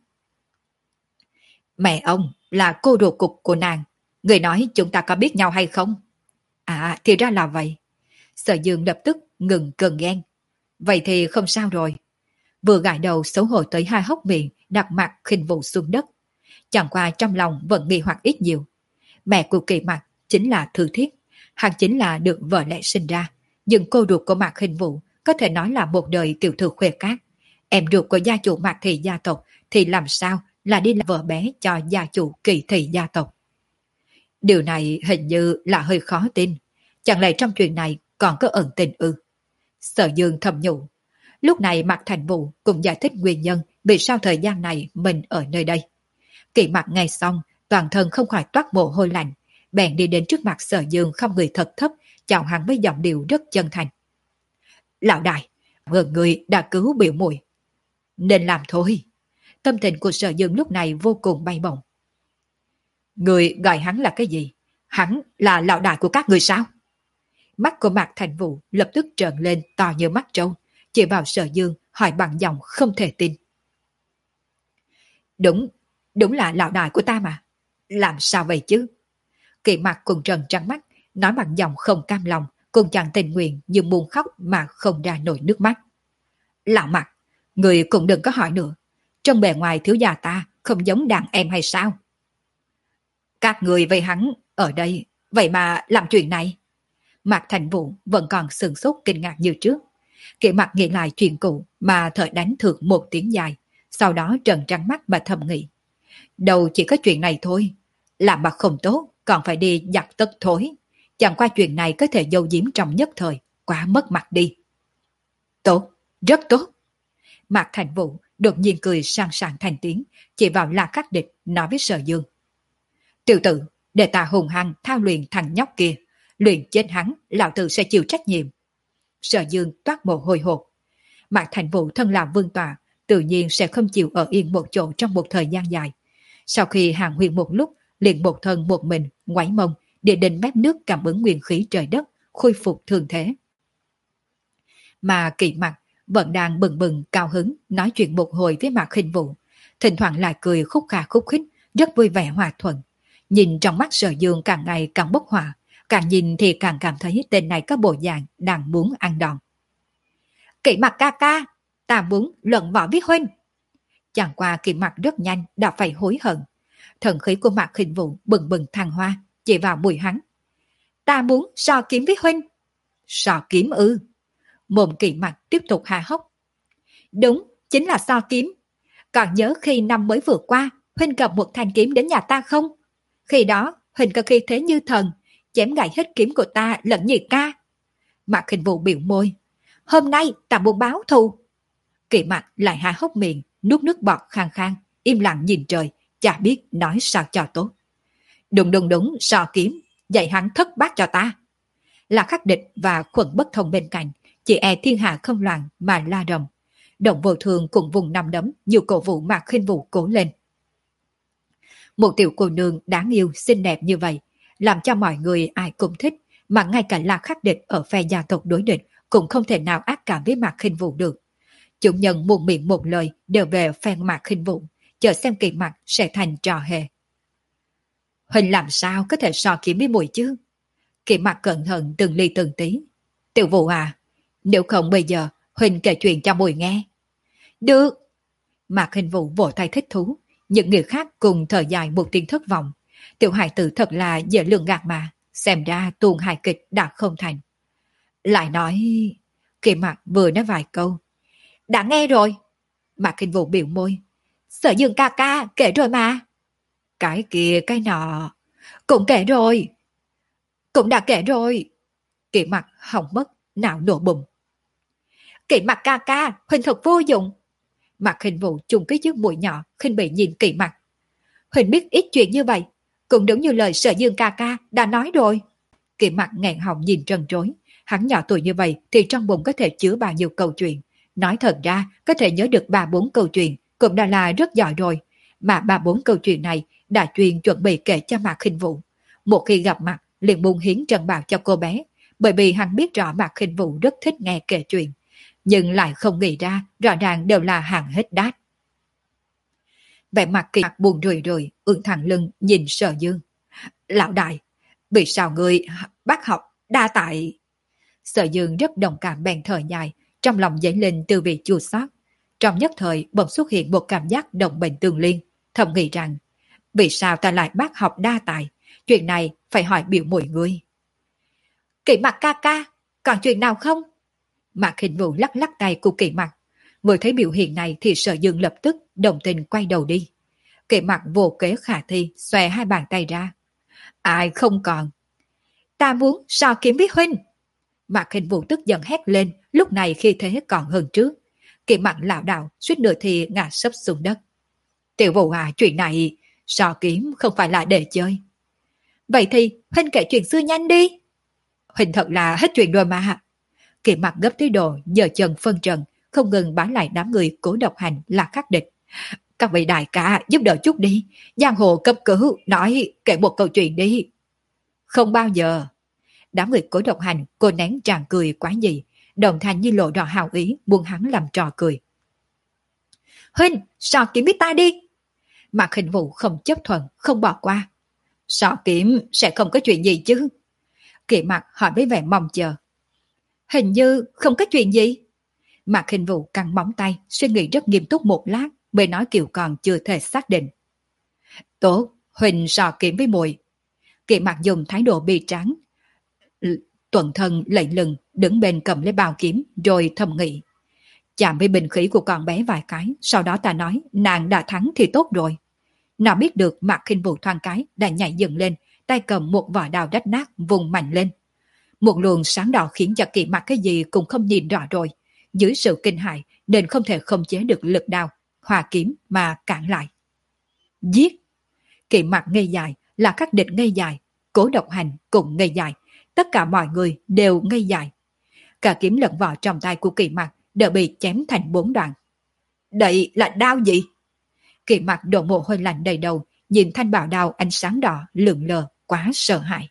Mẹ ông là cô đồ cục của nàng. Người nói chúng ta có biết nhau hay không? À thì ra là vậy. Sở Dương lập tức ngừng cơn ghen. Vậy thì không sao rồi. Vừa gãi đầu xấu hổ tới hai hốc miệng, đặt Mạc Khinh Vũ xuống đất. Chẳng qua trong lòng vẫn nghi hoặc ít nhiều. Mẹ của Kỵ Mặc chính là Thư Thiết. Hắn chính là được vợ lẽ sinh ra. Nhưng cô ruột của Mạc Khinh Vũ có thể nói là một đời tiểu thư khuê cát. Em ruột của gia chủ Mạc Thị gia tộc thì làm sao là đi làm vợ bé cho gia chủ Kỳ Thị gia tộc. Điều này hình như là hơi khó tin. Chẳng lẽ trong chuyện này còn có ẩn tình ư? Sở Dương thầm nhủ. Lúc này Mạc Thành Vũ cũng giải thích nguyên nhân vì sao thời gian này mình ở nơi đây. Kỳ Mạc nghe xong, toàn thân không khỏi toát mồ hôi lạnh, bèn đi đến trước mặt Sở Dương không người thật thấp, chào hắn với giọng điệu rất chân thành. Lão đại, ngờ người đã cứu biểu muội, nên làm thôi. Tâm tình của Sở Dương lúc này vô cùng bay bổng. Người gọi hắn là cái gì? Hắn là lão đại của các người sao? Mắt của Mạc Thành Vũ lập tức trợn lên to như mắt trâu, chỉ vào Sở Dương hỏi bằng giọng không thể tin. Đúng, đúng là lão đại của ta mà. Làm sao vậy chứ? Kỳ Mạc cùng trần trắng mắt, nói bằng giọng không cam lòng, cùng chẳng tình nguyện nhưng muốn khóc mà không ra nổi nước mắt. Lão Mạc, người cũng đừng có hỏi nữa. Trong bề ngoài thiếu gia ta không giống đàn em hay sao? Các người với hắn ở đây, vậy mà làm chuyện này. Mạc Thành Vũ vẫn còn sửng sốt kinh ngạc như trước. Kỳ Mạc nghĩ lại chuyện cũ mà thở đánh thượng một tiếng dài, sau đó trần trắng mắt mà thầm nghĩ. Đâu chỉ có chuyện này thôi, làm mà không tốt còn phải đi giặt tất thối. Chẳng qua chuyện này có thể giấu giếm trong nhất thời, quá mất mặt đi. Tốt, rất tốt. Mạc Thành Vũ đột nhiên cười sang sảng thành tiếng, chỉ vào La Khắc Địch nói với Sở Dương. Tiểu tử, để ta hùng hăng thao luyện thằng nhóc kia, luyện chết hắn, lão tử sẽ chịu trách nhiệm. Sở Dương toát mồ hôi hột. Mạc Thành Vũ thân làm vương tọa, tự nhiên sẽ không chịu ở yên một chỗ trong một thời gian dài. Sau khi hàng huyền một lúc, liền một thân một mình, ngoáy mông, để đến mép nước cảm ứng nguyên khí trời đất, khôi phục thường thế. Mà Kỳ Mạc vẫn đang bừng bừng cao hứng nói chuyện một hồi với Mạc Khinh Vũ, thỉnh thoảng lại cười khúc khà khúc khích, rất vui vẻ hòa thuận. Nhìn trong mắt Sở Dương càng ngày càng bốc hỏa, càng nhìn thì càng cảm thấy tên này có bộ dạng đang muốn ăn đòn. Kỳ Mạc ca ca, ta muốn luận võ với huynh. Chẳng qua Kỳ Mạc rất nhanh đã phải hối hận. Thần khí của Mạc Khinh Vũ bừng bừng thăng hoa, chỉ vào mũi hắn. Ta muốn so kiếm với huynh. So kiếm ư? Mồm Kỳ Mạc tiếp tục há hốc. Đúng, chính là so kiếm. Còn nhớ khi năm mới vừa qua, huynh cầm một thanh kiếm đến nhà ta không? Khi đó, huynh có khi thế như thần, chém gãy hết kiếm của ta lẫn nhị ca. Mạc Khinh Vũ biểu môi. Hôm nay ta muốn báo thù. Kỳ Mạc lại há hốc miệng, nuốt nước bọt khang khang, im lặng nhìn trời, chả biết nói sao cho tốt. Đúng đúng đúng, so kiếm, dạy hắn thất bát cho ta. Là Khắc Địch và Khuẩn Bất Thông bên cạnh, chỉ e thiên hạ không loạn mà la rầm. Động Vô Thường cùng vùng nằm đấm nhiều cổ vũ Mạc Khinh Vũ cố lên. Một tiểu cô nương đáng yêu xinh đẹp như vậy, làm cho mọi người ai cũng thích, mà ngay cả La Khắc Địch ở phe gia tộc đối địch cũng không thể nào ác cảm với Mạc Khinh Vũ được. Chủ nhân một miệng một lời đều về phe Mạc Khinh Vũ, chờ xem Kỳ Mạc sẽ thành trò hề. Huỳnh làm sao có thể so kiếm với muội chứ? Kỳ Mạc cẩn thận từng ly từng tí. Tiểu Vũ à, nếu không bây giờ Huỳnh kể chuyện cho muội nghe. Được. Mạc Khinh Vũ vỗ tay thích thú, những người khác cùng thở dài một tiếng thất vọng. Tiểu hài tử thật là dễ lường gạt mà, xem ra tuồng hài kịch đã không thành. Lại nói... Kỳ Mạc vừa nói vài câu. Đã nghe rồi. Mạc Khinh Vũ biểu môi. Sở Dương ca ca kể rồi mà. Cái kia cái nọ. Cũng kể rồi. Cũng đã kể rồi. Kỳ Mạc hỏng mất, não nổ bùng. Kỳ Mạc ca ca, Huỳnh thật vô dụng. Mạc Khinh Vũ trùng cái chiếc mũi nhỏ khinh bỉ nhìn Kỳ Mạc. Huỳnh biết ít chuyện như vậy, cũng đúng như lời Sở Dương ca ca đã nói rồi. Kỳ Mạc nghẹn họng nhìn trần trối. Hắn nhỏ tuổi như vậy thì trong bụng có thể chứa bao nhiêu câu chuyện. Nói thật ra, có thể nhớ được ba bốn câu chuyện cũng đã là rất giỏi rồi. Mà ba bốn câu chuyện này đã truyền chuẩn bị kể cho Mạc Khinh Vũ. Một khi gặp mặt, liền buông hiến trần bạc cho cô bé, bởi vì hắn biết rõ Mạc Khinh Vũ rất thích nghe kể chuyện, nhưng lại không nghĩ ra rõ ràng đều là hàng hết đát. Vẻ mặt Kỳ Mạc buồn rười rười, ưỡn thẳng lưng nhìn Sở Dương. Lão đại, vì sao người bác học đa tại... Sở Dương rất đồng cảm bèn thở dài, trong lòng dấy lên từ vị chua xót. Trong nhất thời bỗng xuất hiện một cảm giác đồng bệnh tương liên, thầm nghĩ rằng vì sao ta lại bác học đa tài, chuyện này phải hỏi biểu muội ngươi. Kỳ Mạc ca ca, còn chuyện nào không? Mạc Khinh Vũ lắc lắc tay của Kỳ Mặc. Vừa thấy biểu hiện này thì Sở Dương lập tức đồng tình quay đầu đi. Kỳ Mặc vô kế khả thi, xòe hai bàn tay ra. Ai không còn. Ta muốn so kiếm với huynh. Mạc Khinh Vũ tức giận hét lên, lúc này khi thế còn hơn trước. Kỳ Mặc lảo đảo, suýt nửa thì ngã sấp xuống đất. Tiểu Vũ à, chuyện này so kiếm không phải là để chơi. Vậy thì huynh kể chuyện xưa nhanh đi. Huynh thật là hết chuyện rồi mà. Kỳ Mặc gấp tới độ giờ chân phân trần, không ngừng bá lại đám người Cố Độc Hành là khắc địch. Các vị đại ca giúp đỡ chút đi. Giang hồ cấp cứu, nói kể một câu chuyện đi. Không bao giờ. Đám người Cố Độc Hành cô nén tràn cười quá gì, đồng thanh như lộ rõ hào ý muốn hắn làm trò cười. Huynh, so kiếm với ta đi. Mạc Khinh Vũ không chấp thuận, không bỏ qua. So kiếm sẽ không có chuyện gì chứ? Kỳ Mặc hỏi với vẻ mong chờ. Hình như không có chuyện gì. Mạc Khinh Vũ căng móng tay, suy nghĩ rất nghiêm túc một lát, mới nói kiểu còn chưa thể xác định. Tốt, Huỳnh so kiếm với muội. Kỳ Mặc dùng thái độ bi tráng, tuần thân lạnh lừng, đứng bên cầm lấy bao kiếm, rồi thầm nghĩ. Chạm với bình khí của con bé vài cái, sau đó ta nói nàng đã thắng thì tốt rồi. Nào biết được Mạc Khinh Vũ thoáng cái đã nhảy dựng lên, tay cầm một vỏ đao rách nát vùng mạnh lên. Một luồng sáng đỏ khiến cho Kỳ Mặc cái gì cũng không nhìn rõ rồi. Dưới sự kinh hãi nên không thể khống chế được lực đao, hòa kiếm mà cản lại. Giết! Kỳ Mặc ngây dài, là các địch ngây dài, Cố Độc Hành cũng ngây dài, tất cả mọi người đều ngây dài. Cả kiếm lẫn vỏ trong tay của Kỳ Mặc đều bị chém thành bốn đoạn. Đây là đao gì? Kỳ Mặc đổ mồ hôi lạnh đầy đầu, nhìn thanh bảo đao ánh sáng đỏ lượn lờ, quá sợ hãi.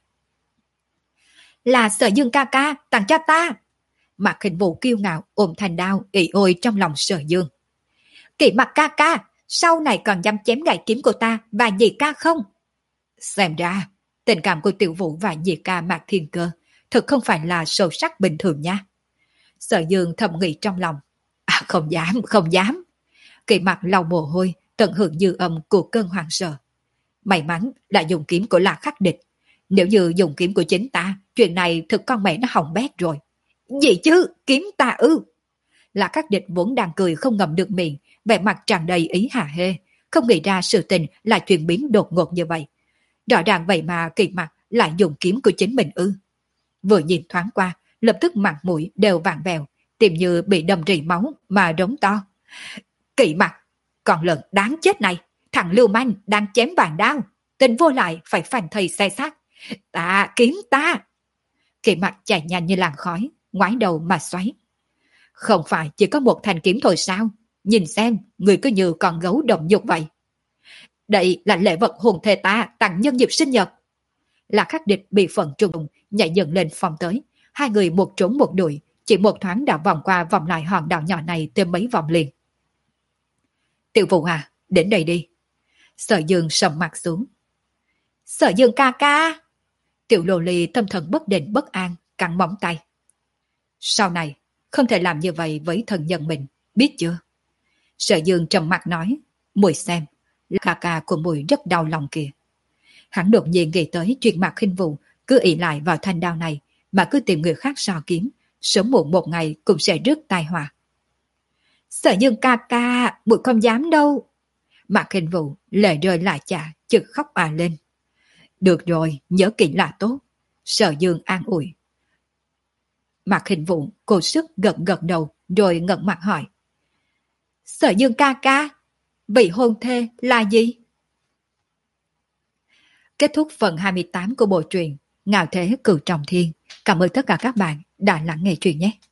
Là Sở Dương ca ca tặng cho ta. Mạc Khinh Vũ kiêu ngạo ôm thanh đao ỉ ôi trong lòng Sở Dương. Kỳ Mặc ca ca, sau này còn dám chém gãy kiếm của ta và dì ca không? Xem ra tình cảm của Tiểu Vũ và dì ca Mạc Thiên Cơ thực không phải là sâu sắc bình thường nha. Sở Dương thầm nghĩ trong lòng. À, không dám, không dám. Kỳ Mặc lau mồ hôi, tận hưởng dư âm của cơn hoảng sợ. May mắn đã dùng kiếm của La Khắc địch. Nếu như dùng kiếm của chính ta, chuyện này thực con mẹ nó hỏng bét rồi. Gì chứ, kiếm ta ư? La Khắc địch vốn đang cười không ngậm được miệng, vẻ mặt tràn đầy ý hả hê, không nghĩ ra sự tình là chuyển biến đột ngột như vậy. Rõ ràng vậy mà Kỳ Mặc lại dùng kiếm của chính mình ư? Vừa nhìn thoáng qua, lập tức mặt mũi đều vàng vèo, tìm như bị đâm rỉ máu mà rống to. Kỳ Mặc, con lợn đáng chết này, thằng lưu manh đang chém vàng đao, tình vô lại phải phanh thây xe xác. Ta, kiếm ta! Kỳ Mặc chạy nhanh như làn khói, ngoái đầu mà xoáy. Không phải chỉ có một thanh kiếm thôi sao? Nhìn xem, người cứ như con gấu đồng nhục vậy. Đây là lễ vật hồn thề ta tặng nhân dịp sinh nhật. Là Khắc địch bị phần trùng nhảy dựng lên phòng tới. Hai người một trốn một đuổi, chỉ một thoáng đã vòng qua vòng lại hòn đảo nhỏ này thêm mấy vòng liền. Tiểu Vũ à, đến đây đi. Sở Dương sầm mặt xuống. Sở Dương ca ca! Tiểu Lô Ly tâm thần bất định bất an, cắn móng tay. Sau này, không thể làm như vậy với thân nhân mình, biết chưa? Sở Dương trầm mặt nói, muội xem, ca ca của muội rất đau lòng kìa. Hắn đột nhiên nghĩ tới chuyện Mạc Khinh Vũ cứ ỷ lại vào thanh đao này mà cứ tìm người khác so kiếm, sớm muộn một ngày cũng sẽ rước tai họa. Sở Dương ca ca, muội không dám đâu. Mạc Khinh Vũ lệ rơi lại chả, chực khóc à lên. Được rồi, nhớ kỹ là tốt. Sở Dương an ủi. Mạc Khinh Vũ cố sức gật gật đầu rồi ngẩng mặt hỏi. Sở Dương ca ca, vị hôn thê là gì? Kết thúc phần hai mươi tám của bộ truyện Ngạo Thế Cửu Trọng Thiên. Cảm ơn tất cả các bạn đã lắng nghe truyện nhé.